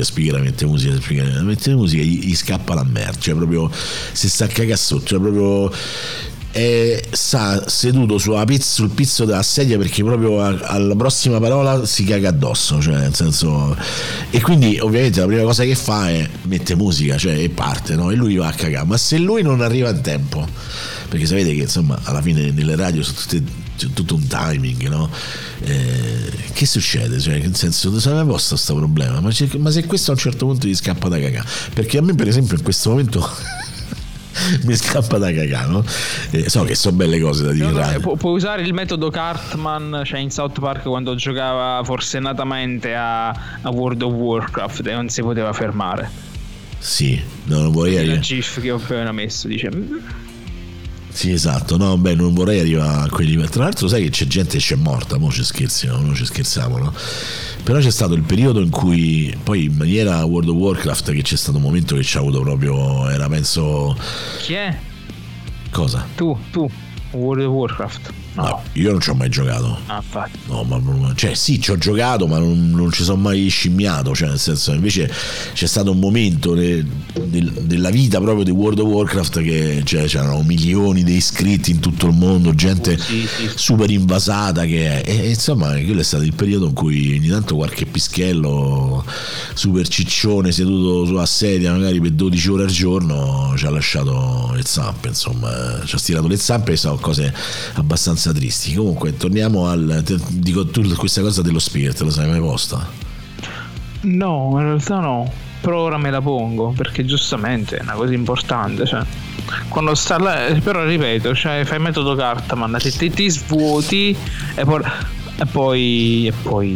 gli scappa la merda, cioè proprio si sta a cagare sotto, cioè proprio sta seduto sul pizzo della sedia, perché proprio alla prossima parola si caga addosso, cioè nel senso, e quindi ovviamente la prima cosa che fa è mette musica, cioè, e parte, no? E lui va a cagare. Ma se lui non arriva in tempo, perché sapete che insomma alla fine nelle radio c'è tutto un timing, no? Che succede? Cioè, nel senso, dove sarebbe posto questo problema? Ma se questo a un certo punto gli scappa da cagare, perché a me per esempio in questo momento mi scappa da cagare, no? So che sono belle cose da dire. Puoi usare il metodo Cartman, cioè in South Park quando giocava forsennatamente a World of Warcraft e non si poteva fermare. Sì, non vorrei. La GIF che ho appena messo dice. Sì, esatto, no, beh, non vorrei arrivare a quelli. Tra l'altro sai che c'è gente che c'è morta, mo ci scherziamo, non ci scherziamo, no? Però c'è stato il periodo in cui poi in maniera World of Warcraft, che c'è stato un momento che ci ha avuto proprio, era penso. Chi è? Cosa? Tu World of Warcraft. No, io non ci ho mai giocato. Infatti. No, ma cioè sì, ci ho giocato, ma non ci sono mai scimmiato, cioè nel senso, invece c'è stato un momento della vita proprio di World of Warcraft che c'erano milioni di iscritti in tutto il mondo, gente super invasata, e insomma quello è stato il periodo in cui ogni tanto qualche pischello super ciccione seduto sulla sedia magari per 12 ore al giorno ci ha lasciato le zampe, insomma ci ha stirato le zampe, e sono cose abbastanza tristi. Comunque torniamo dico, tu questa cosa dello speaker te lo sei mai posta? No, in realtà no, però ora me la pongo perché giustamente è una cosa importante, cioè quando sta là, però ripeto, cioè fai metodo Cartman, ti svuoti e poi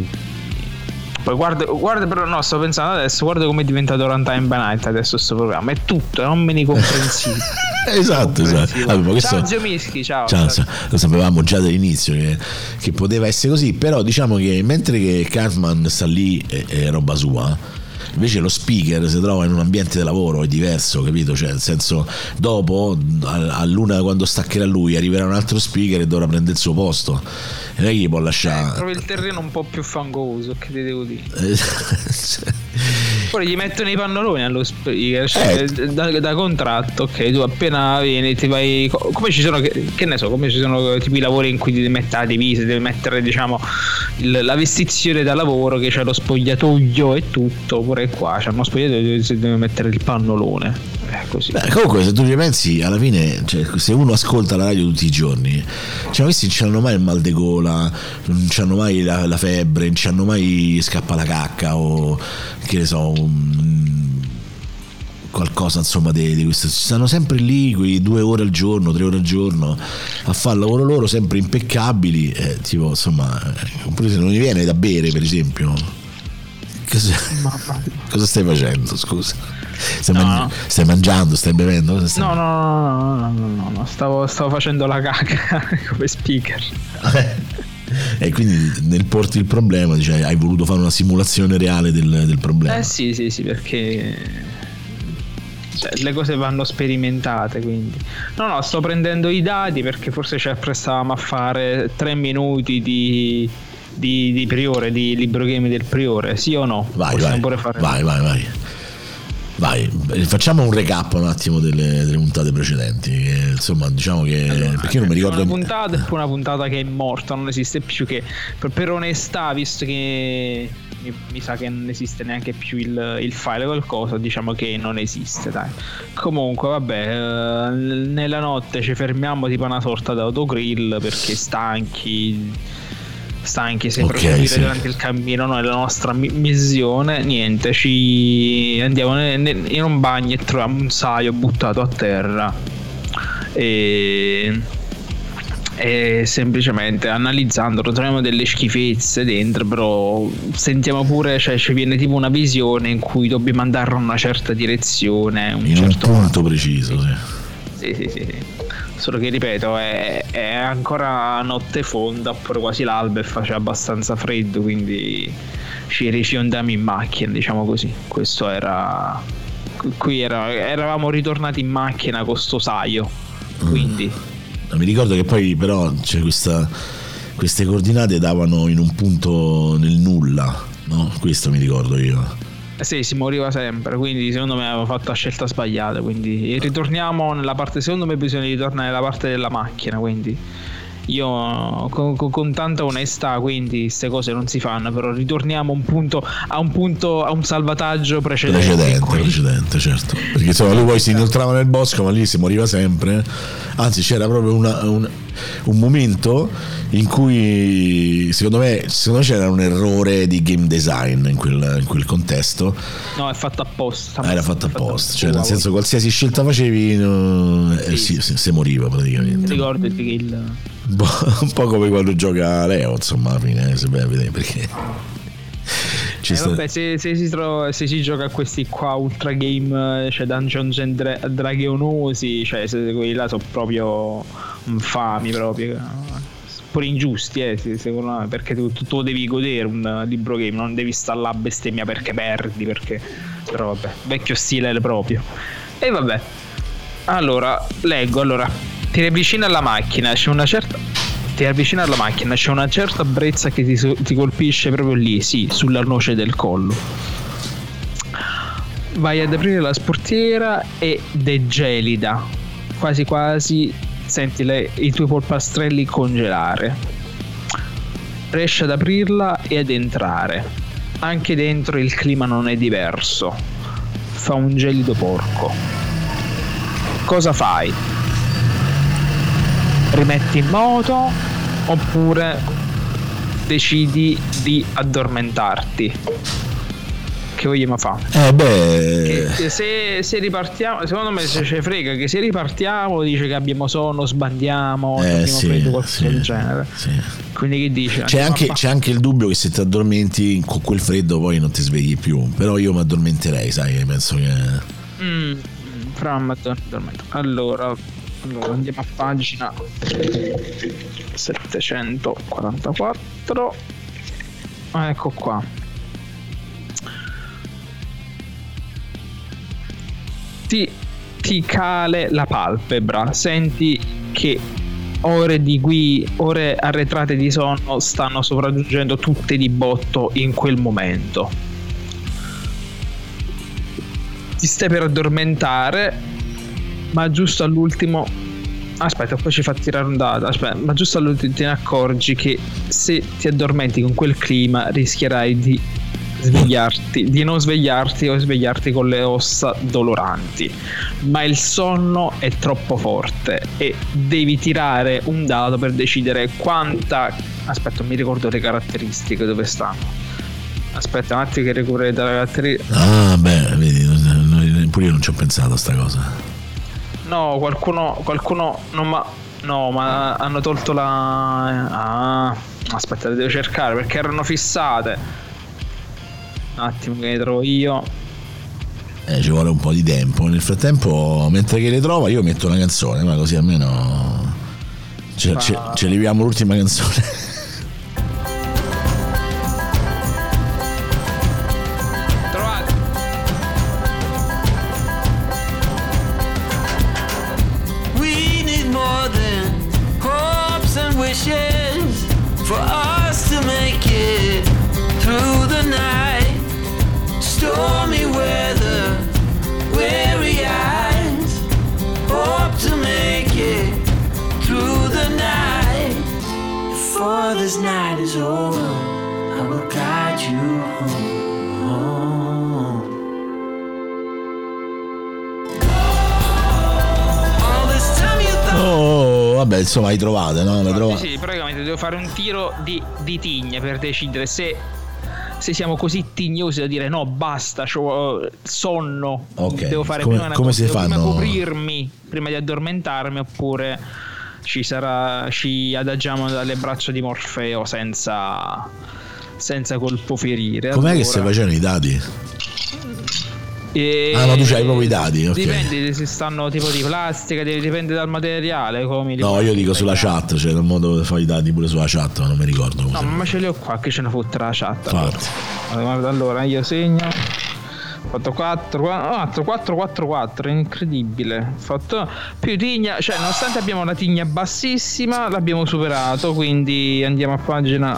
guarda, però no, sto pensando adesso, guarda come è diventato Runtime by Night adesso sto programma, è tutto, è omnicomprensivo. esatto. Allora, questo, ciao Zio Mischi, ciao. Lo sapevamo già dall'inizio che poteva essere così, però diciamo che mentre che Cartman sta lì è roba sua, invece lo speaker si trova in un ambiente di lavoro, è diverso, capito? Cioè nel senso, dopo all'una, quando staccherà lui, arriverà un altro speaker e dovrà prendere il suo posto, e non è che gli può lasciare proprio il terreno un po' più fangoso, che ti devo dire. Poi gli mettono i pannoloni allo speaker, cioè, da contratto, ok, tu appena vieni ti vai, come ci sono, che ne so, come ci sono tipo i lavori in cui ti metti la divisa, devi mettere diciamo la vestizione da lavoro, che c'è lo spogliatoio e tutto, pure qua c'è uno spogliatoio dove si deve mettere il pannolone. Così. Beh, comunque se tu ci pensi, alla fine, cioè, se uno ascolta la radio tutti i giorni, cioè questi non c'hanno mai il mal di gola, non c'hanno mai la febbre, non c'hanno mai scappa la cacca o che ne so, qualcosa insomma di questo. Stanno sempre lì quei 2 ore al giorno, 3 ore al giorno a fare il lavoro loro, sempre impeccabili, tipo insomma, oppure se non gli viene da bere per esempio, cosa stai facendo, scusa? Stai mangiando, stai bevendo? No, stavo facendo la caca come speaker. E quindi nel porti il problema, cioè, hai voluto fare una simulazione reale del problema. Sì, perché cioè, le cose vanno sperimentate, quindi no, sto prendendo i dati perché forse ci apprestavamo a fare 3 minuti di Priore, di libro game del Priore, sì o no? Vai, pure fare vai, facciamo un recap un attimo delle puntate precedenti, che, insomma, diciamo che allora, perché io non mi ricordo una puntata e poi una puntata che è morta, non esiste più, che per onestà, visto che mi sa che non esiste neanche più il file qualcosa, diciamo che non esiste, dai. Comunque vabbè, nella notte ci fermiamo tipo una sorta di autogrill perché stanchi sempre durante il cammino, noi la nostra missione, niente, ci andiamo in un bagno e troviamo un saio buttato a terra e semplicemente analizzandolo troviamo delle schifezze dentro, però sentiamo pure, cioè ci viene tipo una visione in cui dobbiamo andare in una certa direzione, un punto preciso, sì. Solo che ripeto, è ancora notte fonda, oppure quasi l'alba, e faceva abbastanza freddo, quindi ci rifiondiamo in macchina, diciamo così. Questo era qui eravamo ritornati in macchina con sto saio, quindi mi ricordo che poi però c'è queste coordinate davano in un punto nel nulla, no? Questo mi ricordo io. Sì, si moriva sempre, quindi secondo me avevo fatto la scelta sbagliata, quindi ritorniamo nella parte, secondo me bisogna ritornare nella parte della macchina, quindi io con tanta onestà, quindi queste cose non si fanno, però ritorniamo a un salvataggio precedente, certo, perché insomma lui poi si inoltrava nel bosco, ma lì si moriva sempre, anzi c'era proprio un momento in cui secondo me c'era un errore di game design in quel contesto. No, è fatto apposta. Era fatto apposta, cioè nel senso qualsiasi scelta facevi si moriva praticamente. Ricordati che un po' come quando gioca Leo, insomma, alla fine se vai a vedere, perché vabbè, se si gioca a questi qua ultra game, cioè Dungeons and Dragoonosi, cioè quelli là sono proprio infami, proprio pure ingiusti, secondo me, perché tu lo devi godere un libro game, non devi stare là a bestemmia perché perdi, però vabbè, vecchio stile proprio. E vabbè, allora leggo, ti riavvicina alla macchina, c'è una certa brezza che ti colpisce proprio lì, sì, sulla noce del collo. Vai ad aprire la sportiera ed è gelida, quasi quasi senti i tuoi polpastrelli congelare. Riesci ad aprirla e ad entrare. Anche dentro il clima non è diverso, fa un gelido porco. Cosa fai? Rimetti in moto oppure decidi di addormentarti? Che vogliamo fare? Se ripartiamo, secondo me se ci frega che se ripartiamo dice che abbiamo sonno, sbandiamo, abbiamo freddo, qualcosa del genere. Quindi che dice? C'è anche il dubbio che se ti addormenti con quel freddo poi non ti svegli più, però io mi addormenterei, sai, penso che allora andiamo a pagina 744. Ecco qua. Ti cale la palpebra, senti che ore arretrate di sonno stanno sopraggiungendo tutte di botto in quel momento. Ti stai per addormentare, ma giusto all'ultimo poi ci fa tirare un dado. Ma giusto all'ultimo te ne accorgi che se ti addormenti con quel clima rischierai di non svegliarti o svegliarti con le ossa doloranti, ma il sonno è troppo forte e devi tirare un dado per decidere quanta. Mi ricordo le caratteristiche dove stanno. Aspetta un attimo che recupero le caratteristiche. Vedi, pure io non ci ho pensato a sta cosa. No, qualcuno non ma hanno tolto la aspetta, le devo cercare perché erano fissate. Un attimo che le trovo io. Ci vuole un po' di tempo. Nel frattempo, mentre che le trova, io metto una canzone, ma così almeno ci leviamo l'ultima canzone. for us to make it through the night. Stormy weather, weary eyes, hope to make it through the night. Before this night is over, I will guide you home. All this time you thought. Oh, vabbè, insomma, hai trovate, no? Le trovate. Sì, praticamente devo fare un tiro di tigne per decidere se siamo così tignosi da dire no, basta, c'ho sonno, Ok, devo fare come- prima una come cosa, si devo prima fanno? coprirmi prima di addormentarmi, oppure ci adagiamo dalle braccia di Morfeo senza colpo ferire. Com'è che Allora, stai facendo i dadi? e- Ah, no, tu c'hai proprio i dadi, ok. Dipende se stanno tipo di plastica, dipende dal materiale, come li No, fai. io dico sulla chat, cioè nel modo che fai i dadi pure sulla chat, ma non mi ricordo come No, si ma ce li ho qua, che ce ne fotte la chat. Infatti. Allora io segno. Ho fatto 4, incredibile. Ho fatto più tigna, cioè nonostante abbiamo una tigna bassissima, l'abbiamo superato, quindi andiamo a pagina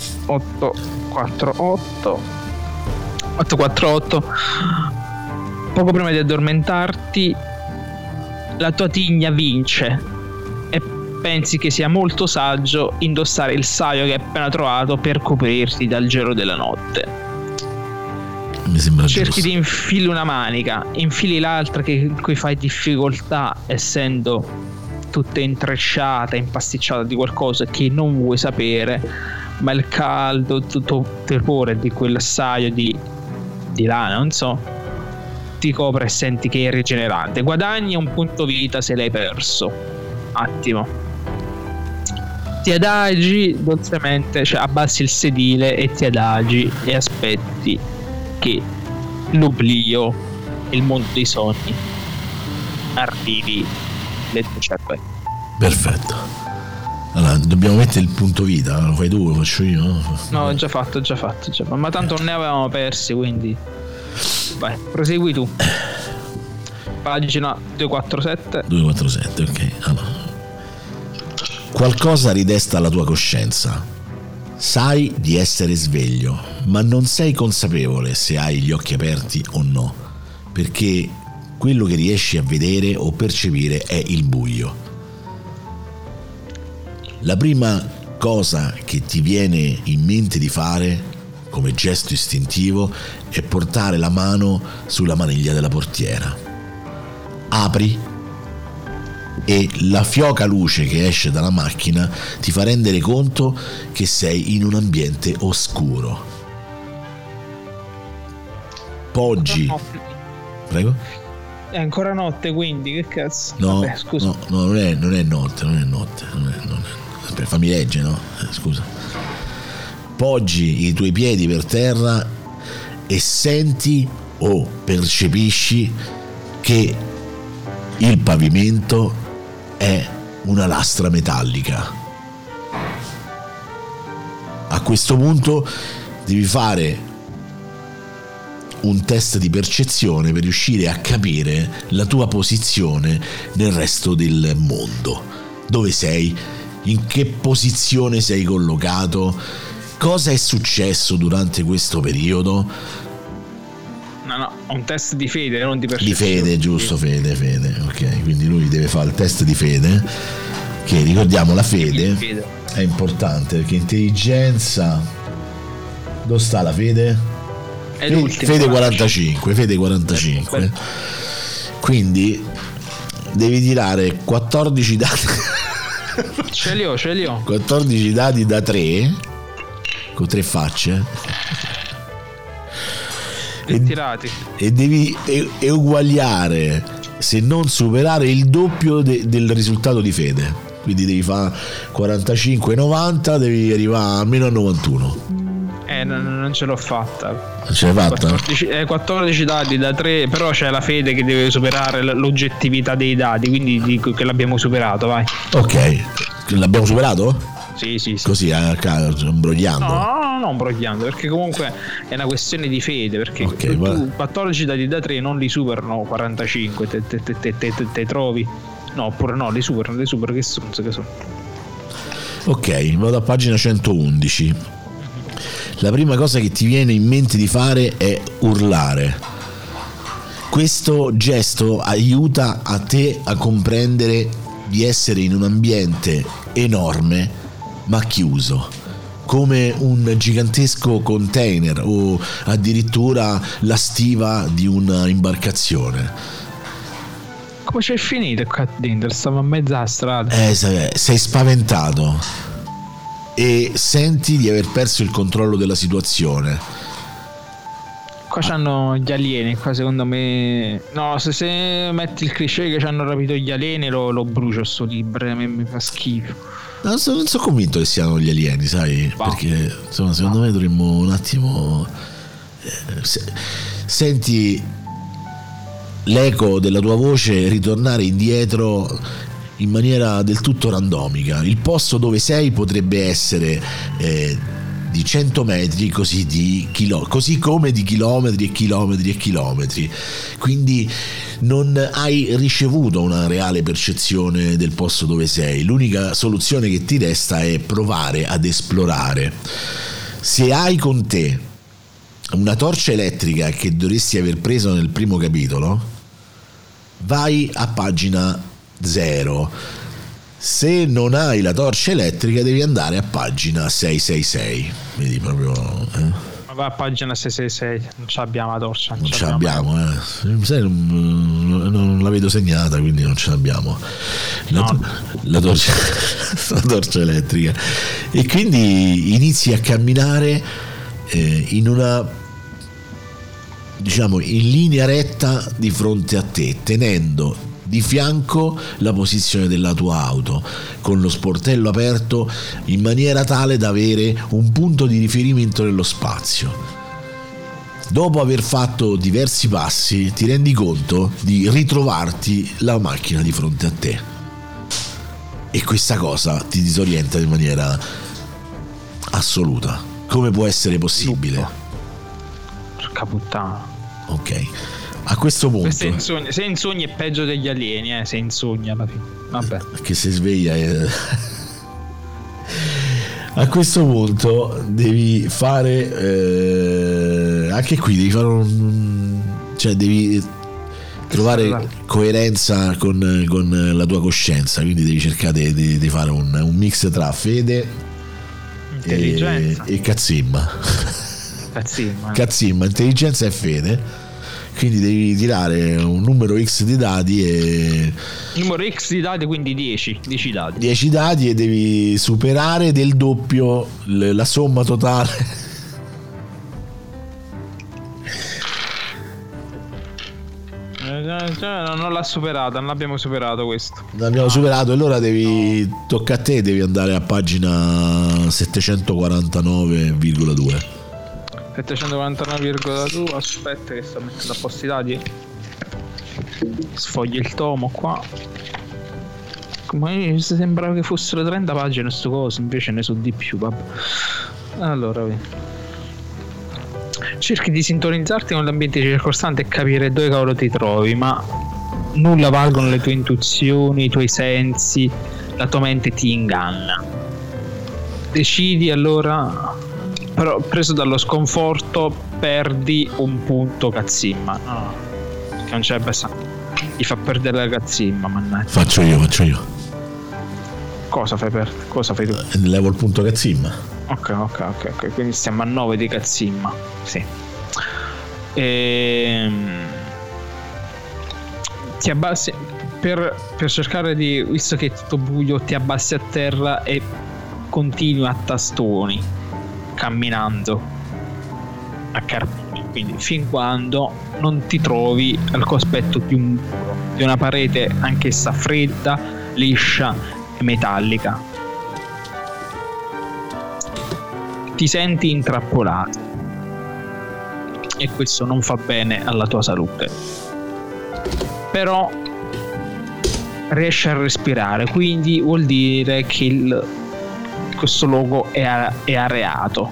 848. Poco prima di addormentarti, la tua tigna vince e pensi che sia molto saggio indossare il saio che hai appena trovato per coprirti dal gelo della notte. Mi sembra Cerchi giusto. di infili una manica, infili l'altra in cui fai difficoltà, essendo tutta intrecciata, impasticciata di qualcosa che non vuoi sapere, ma il caldo, tutto tepore di quel saio di lana, non so, ti copre e senti che è rigenerante. Guadagni un punto vita se l'hai perso. Attimo. Ti adagi dolcemente, cioè abbassi il sedile e ti adagi e aspetti che l'oblio e il mondo dei sogni arrivi nel tuo cervello. Perfetto. Allora, dobbiamo mettere il punto vita, lo fai tu, lo faccio io, no? No, ho già fatto, ma tanto non ne avevamo persi, quindi vai, prosegui tu. Pagina 247. 247, ok. Allora. Qualcosa ridesta la tua coscienza. Sai di essere sveglio, ma non sei consapevole se hai gli occhi aperti o no, perché quello che riesci a vedere o percepire è il buio. La prima cosa che ti viene in mente di fare, come gesto istintivo, è portare la mano sulla maniglia della portiera. Apri e la fioca luce che esce dalla macchina ti fa rendere conto che sei in un ambiente oscuro. Poggi. Prego? È ancora notte, quindi che cazzo? No, Vabbè, scusa. no, non è notte. Aspetta, fammi leggere, no? Scusa. Poggi i tuoi piedi per terra e senti o percepisci che il pavimento è una lastra metallica. A questo punto devi fare un test di percezione per riuscire a capire la tua posizione nel resto del mondo. Dove sei? In che posizione sei collocato? Cosa è successo durante questo periodo? No, un test di fede, non di Di percezione. fede, giusto, fede. Ok, quindi lui deve fare il test di fede, che ricordiamo, la fede Fede. è importante perché intelligenza, dove sta la fede? È l'ultimo. Fede 45. Quindi devi tirare 14 dadi. Ce li ho. 14 dadi da 3 con 3 facce Tirati. e devi eguagliare, se non superare, il doppio del risultato di fede. Quindi devi fare 45-90, devi arrivare almeno a 91. Non ce l'ho fatta. Non ce l'hai fatta? 14 dadi da 3, però c'è la fede che deve superare l'oggettività dei dadi, quindi dico che l'abbiamo superato, vai. Ok, l'abbiamo superato? Sì. Così, imbrogliando. No, non brogliando, perché comunque è una questione di fede, perché Ok, tu va. 14 dadi da 3 non li superano 45, te trovi? No, oppure no, li superano, che stronzo che sono. Ok, vado a pagina 111. La prima cosa che ti viene in mente di fare è urlare. Questo gesto aiuta a te a comprendere di essere in un ambiente enorme ma chiuso, come un gigantesco container o addirittura la stiva di una imbarcazione. Come c'è finito qua dentro? Stavo a mezza strada. Sei spaventato e senti di aver perso il controllo della situazione. Qua c'hanno gli alieni, qua secondo me. No, se metti il cliché che ci hanno rapito gli alieni lo brucio sto libro, mi fa schifo. Non sono convinto che siano gli alieni, sai? Perché insomma, secondo me dovremmo un attimo senti l'eco della tua voce ritornare indietro in maniera del tutto randomica. Il posto dove sei potrebbe essere di 100 metri, così come di chilometri e chilometri e chilometri. Quindi non hai ricevuto una reale percezione del posto dove sei. L'unica soluzione che ti resta è provare ad esplorare. Se hai con te una torcia elettrica che dovresti aver preso nel primo capitolo, vai a pagina 0. Se non hai la torcia elettrica devi andare a pagina 666. Vedi proprio Va a pagina 666. Non ce l'abbiamo la torcia. Non ce l'abbiamo, non la vedo segnata, quindi non ce l'abbiamo la torcia elettrica. E quindi inizi a camminare in una, diciamo, in linea retta di fronte a te, tenendo di fianco la posizione della tua auto, con lo sportello aperto in maniera tale da avere un punto di riferimento nello spazio. Dopo aver fatto diversi passi ti rendi conto di ritrovarti la macchina di fronte a te, e questa cosa ti disorienta in maniera assoluta. Come può essere possibile? Porca puttana. Ok, a questo punto se in sogni è peggio degli alieni, se in sogni alla fine. Vabbè. Che si sveglia a questo punto devi fare anche qui devi fare cioè devi trovare coerenza con la tua coscienza, quindi devi cercare di fare un mix tra fede e cazzimma. Cazzimma, intelligenza e fede. Quindi devi tirare un numero X di dadi e numero X di dadi, quindi 10 dadi. 10 dadi, e devi superare del doppio la somma totale. Non l'ha superata, non l'abbiamo superato questo. Non l'abbiamo superato, e allora tocca a te, devi andare a pagina 749,2. 749,2. Aspetta che sto mettendo a posto i dati. Sfoglio il tomo qua. Come sembrava che fossero 30 pagine sto coso, invece ne so di più, vabbè. Allora cerchi di sintonizzarti con l'ambiente circostante e capire dove cavolo ti trovi, ma nulla valgono le tue intuizioni, i tuoi sensi, la tua mente ti inganna. Decidi allora, però preso dallo sconforto perdi un punto cazzimma. No, che non c'è abbastanza. Gli fa perdere la cazzimma, mannaggia. Faccio io. Cosa fai tu? Levo il punto cazzimma. Ok. Quindi stiamo a 9 di cazzimma. Sì. Ti abbassi per cercare di, visto che è tutto buio, ti abbassi a terra e continui a tastoni camminando a carpini, quindi fin quando non ti trovi al cospetto di una parete anch'essa fredda, liscia e metallica. Ti senti intrappolato e questo non fa bene alla tua salute, però riesci a respirare, quindi vuol dire che questo luogo è areato,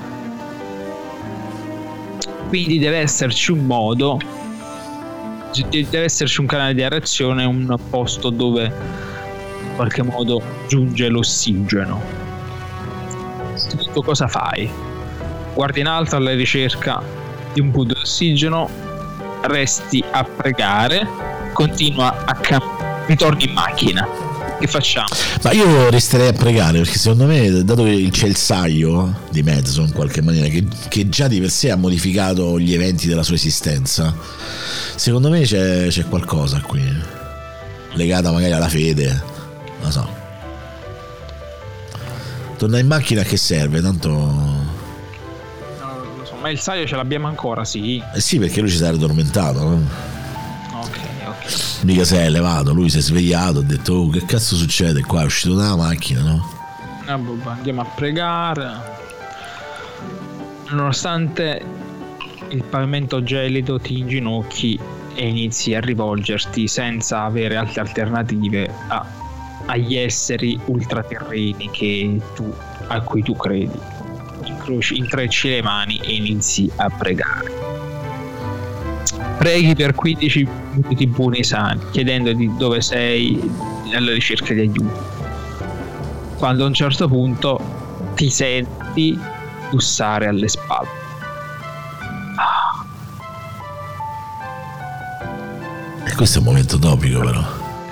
quindi deve esserci un modo, deve esserci un canale di aerazione, un posto dove in qualche modo giunge l'ossigeno. tu cosa fai? Guardi in alto alla ricerca di un punto di ossigeno, resti a pregare, continua ritorni in macchina. Che facciamo? Ma io resterei a pregare, perché secondo me, dato che c'è il saio di mezzo in qualche maniera che già di per sé ha modificato gli eventi della sua esistenza, secondo me c'è qualcosa qui legata magari alla fede, non so. Torna in macchina a che serve? Tanto Non lo so, ma il saio ce l'abbiamo ancora, sì. sì, perché lui ci si era addormentato, no? Ok. Mica si è elevato, lui si è svegliato, ha detto oh, che cazzo succede qua, è uscito dalla macchina, no? Andiamo a pregare. Nonostante il pavimento gelido ti inginocchi e inizi a rivolgerti senza avere altre alternative agli esseri ultraterreni a cui tu credi. Intrecci le mani e inizi a pregare. Preghi per 15 minuti buoni sani, chiedendoti dove sei alla ricerca di aiuto. Quando a un certo punto ti senti bussare alle spalle. E questo è un momento topico, però.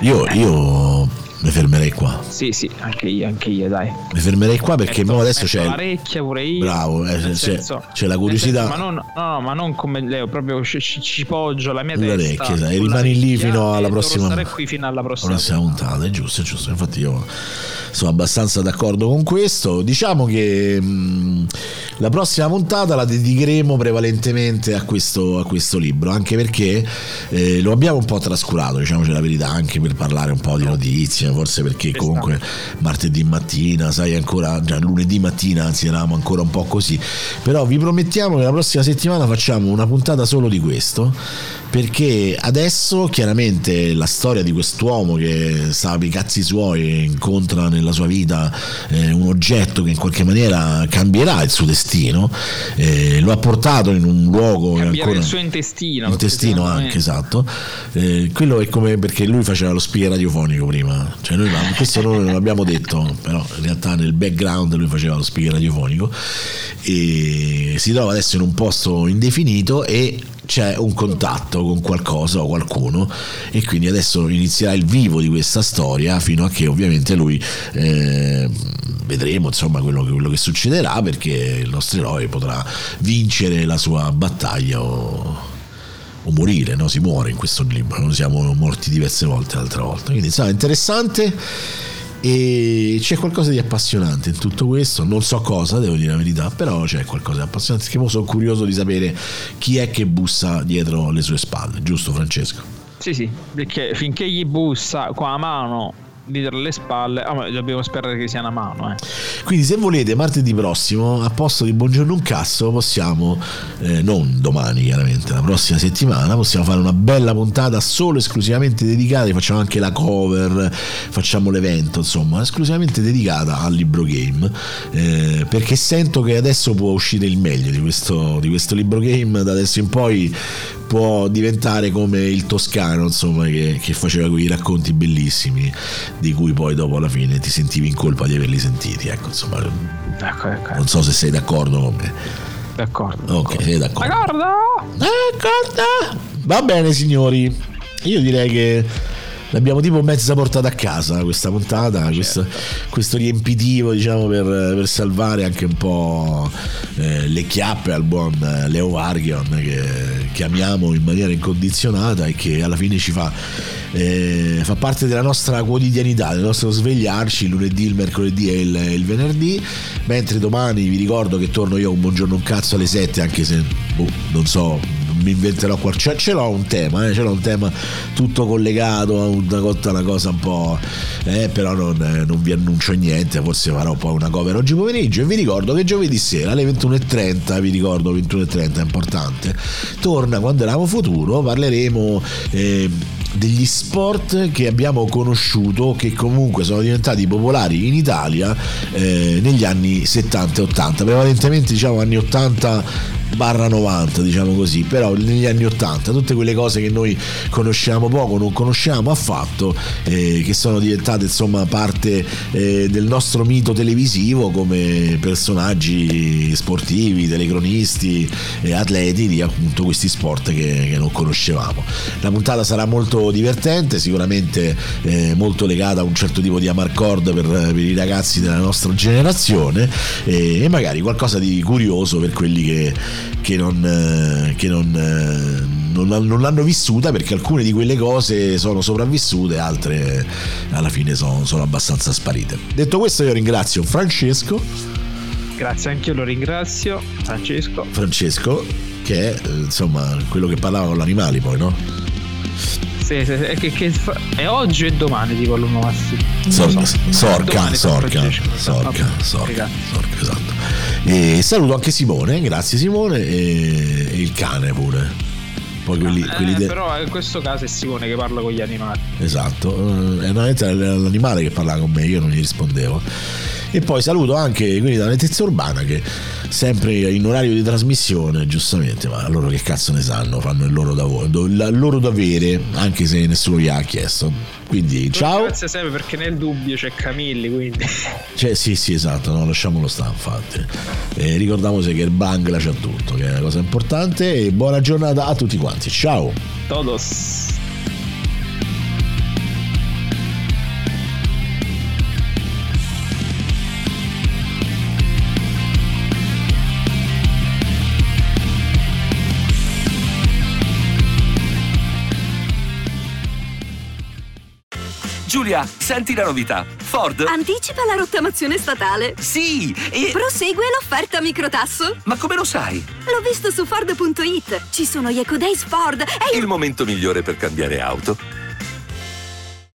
Io mi fermerei qua. Sì, anche io, dai. Mi fermerei qua perché mo adesso c'è l'orecchia pure io. Bravo, c'è la curiosità. Ma non come Leo, proprio ci poggio la mia l'orecchia, testa. e rimani lì fino alla prossima. Devo stare qui fino alla prossima puntata. È giusto. Infatti io sono abbastanza d'accordo con questo. Diciamo che la prossima puntata la dedicheremo prevalentemente a questo libro, anche perché lo abbiamo un po' trascurato, diciamoci la verità, anche per parlare un po' di notizie, forse perché comunque martedì mattina, sai, ancora già lunedì mattina, anzi eravamo ancora un po' così, però vi promettiamo che la prossima settimana facciamo una puntata solo di questo, perché adesso chiaramente la storia di quest'uomo che stava per i cazzi suoi e incontra nella sua vita un oggetto che in qualche maniera cambierà il suo destino, lo ha portato in un luogo cambierà ancora il suo intestino anche, esatto. Quello è come perché lui faceva lo speaker radiofonico prima, cioè noi questo non l'abbiamo detto, però in realtà nel background lui faceva lo speaker radiofonico e si trova adesso in un posto indefinito e c'è un contatto con qualcosa o qualcuno, e quindi adesso inizierà il vivo di questa storia fino a che ovviamente lui vedremo insomma quello che succederà, perché il nostro eroe potrà vincere la sua battaglia o morire, no? Si muore in questo libro, noi siamo morti diverse volte l'altra volta, quindi insomma è interessante. E c'è qualcosa di appassionante in tutto questo, non so cosa, devo dire la verità, però c'è qualcosa di appassionante, che sono curioso di sapere chi è che bussa dietro le sue spalle, giusto Francesco? Sì, perché finché gli bussa con la mano dietro le spalle, dobbiamo sperare che sia una mano, Quindi se volete martedì prossimo, a posto di Buongiorno un Cazzo, possiamo non domani chiaramente, la prossima settimana possiamo fare una bella puntata solo esclusivamente dedicata, facciamo anche la cover, facciamo l'evento, insomma esclusivamente dedicata al libro game, perché sento che adesso può uscire il meglio di questo libro game. Da adesso in poi può diventare come il Toscano, insomma, che faceva quei racconti bellissimi di cui poi dopo alla fine ti sentivi in colpa di averli sentiti, ecco, insomma. Ecco. Non so se sei d'accordo con me. D'accordo. Ok, sei d'accordo. D'accordo. Va bene signori, io direi che l'abbiamo tipo mezza portata a casa questa puntata, questo riempitivo, diciamo, per salvare anche un po' le chiappe al buon Leo Varghion, che amiamo in maniera incondizionata e che alla fine ci fa parte della nostra quotidianità, del nostro svegliarci il lunedì, il mercoledì e il venerdì, mentre domani vi ricordo che torno io un Buongiorno un Cazzo alle 7, anche se non so, mi inventerò ce l'ho un tema tutto collegato a una cosa un po', però non vi annuncio niente, forse farò poi una cover oggi pomeriggio. E vi ricordo che giovedì sera alle 21:30, 21:30 è importante, torna Quando eravamo futuro, parleremo degli sport che abbiamo conosciuto, che comunque sono diventati popolari in Italia negli anni 70 e 80, prevalentemente diciamo anni 80/90, diciamo così, però negli anni 80 tutte quelle cose che noi conosciamo poco, non conosciamo affatto, che sono diventate insomma parte del nostro mito televisivo come personaggi sportivi, telecronisti, atleti di appunto questi sport che non conoscevamo. La puntata sarà molto divertente, sicuramente molto legata a un certo tipo di amarcord per i ragazzi della nostra generazione, e magari qualcosa di curioso per quelli che non l'hanno vissuta, perché alcune di quelle cose sono sopravvissute, altre alla fine sono abbastanza sparite. Detto questo, io ringrazio Francesco. Grazie, anche io lo ringrazio, Francesco, che è insomma quello che parlava con gli animali, poi, no? Sì, è oggi e domani, dico l'uomo Massimo. Sorca, esatto. E saluto anche Simone, grazie Simone, e il cane pure. Poi quelli però in questo caso è Simone che parla con gli animali. Esatto, è l'animale che parlava con me, io non gli rispondevo. E poi saluto anche quelli della Nettezza Urbana, che sempre in orario di trasmissione, giustamente, ma loro che cazzo ne sanno, fanno il loro lavoro, il loro dovere, anche se nessuno gli ha chiesto. Quindi ciao. Grazie sempre, perché nel dubbio c'è Camilli, quindi sì, esatto, no, lasciamolo stare, infatti. Ricordiamoci che il Bangla c'ha tutto, che è una cosa importante, e buona giornata a tutti quanti. Ciao. Todos. Giulia, senti la novità. Ford anticipa la rottamazione statale. Sì, e prosegue l'offerta microtasso. ma come lo sai? L'ho visto su Ford.it. Ci sono gli Eco Days Ford. Il momento migliore per cambiare auto.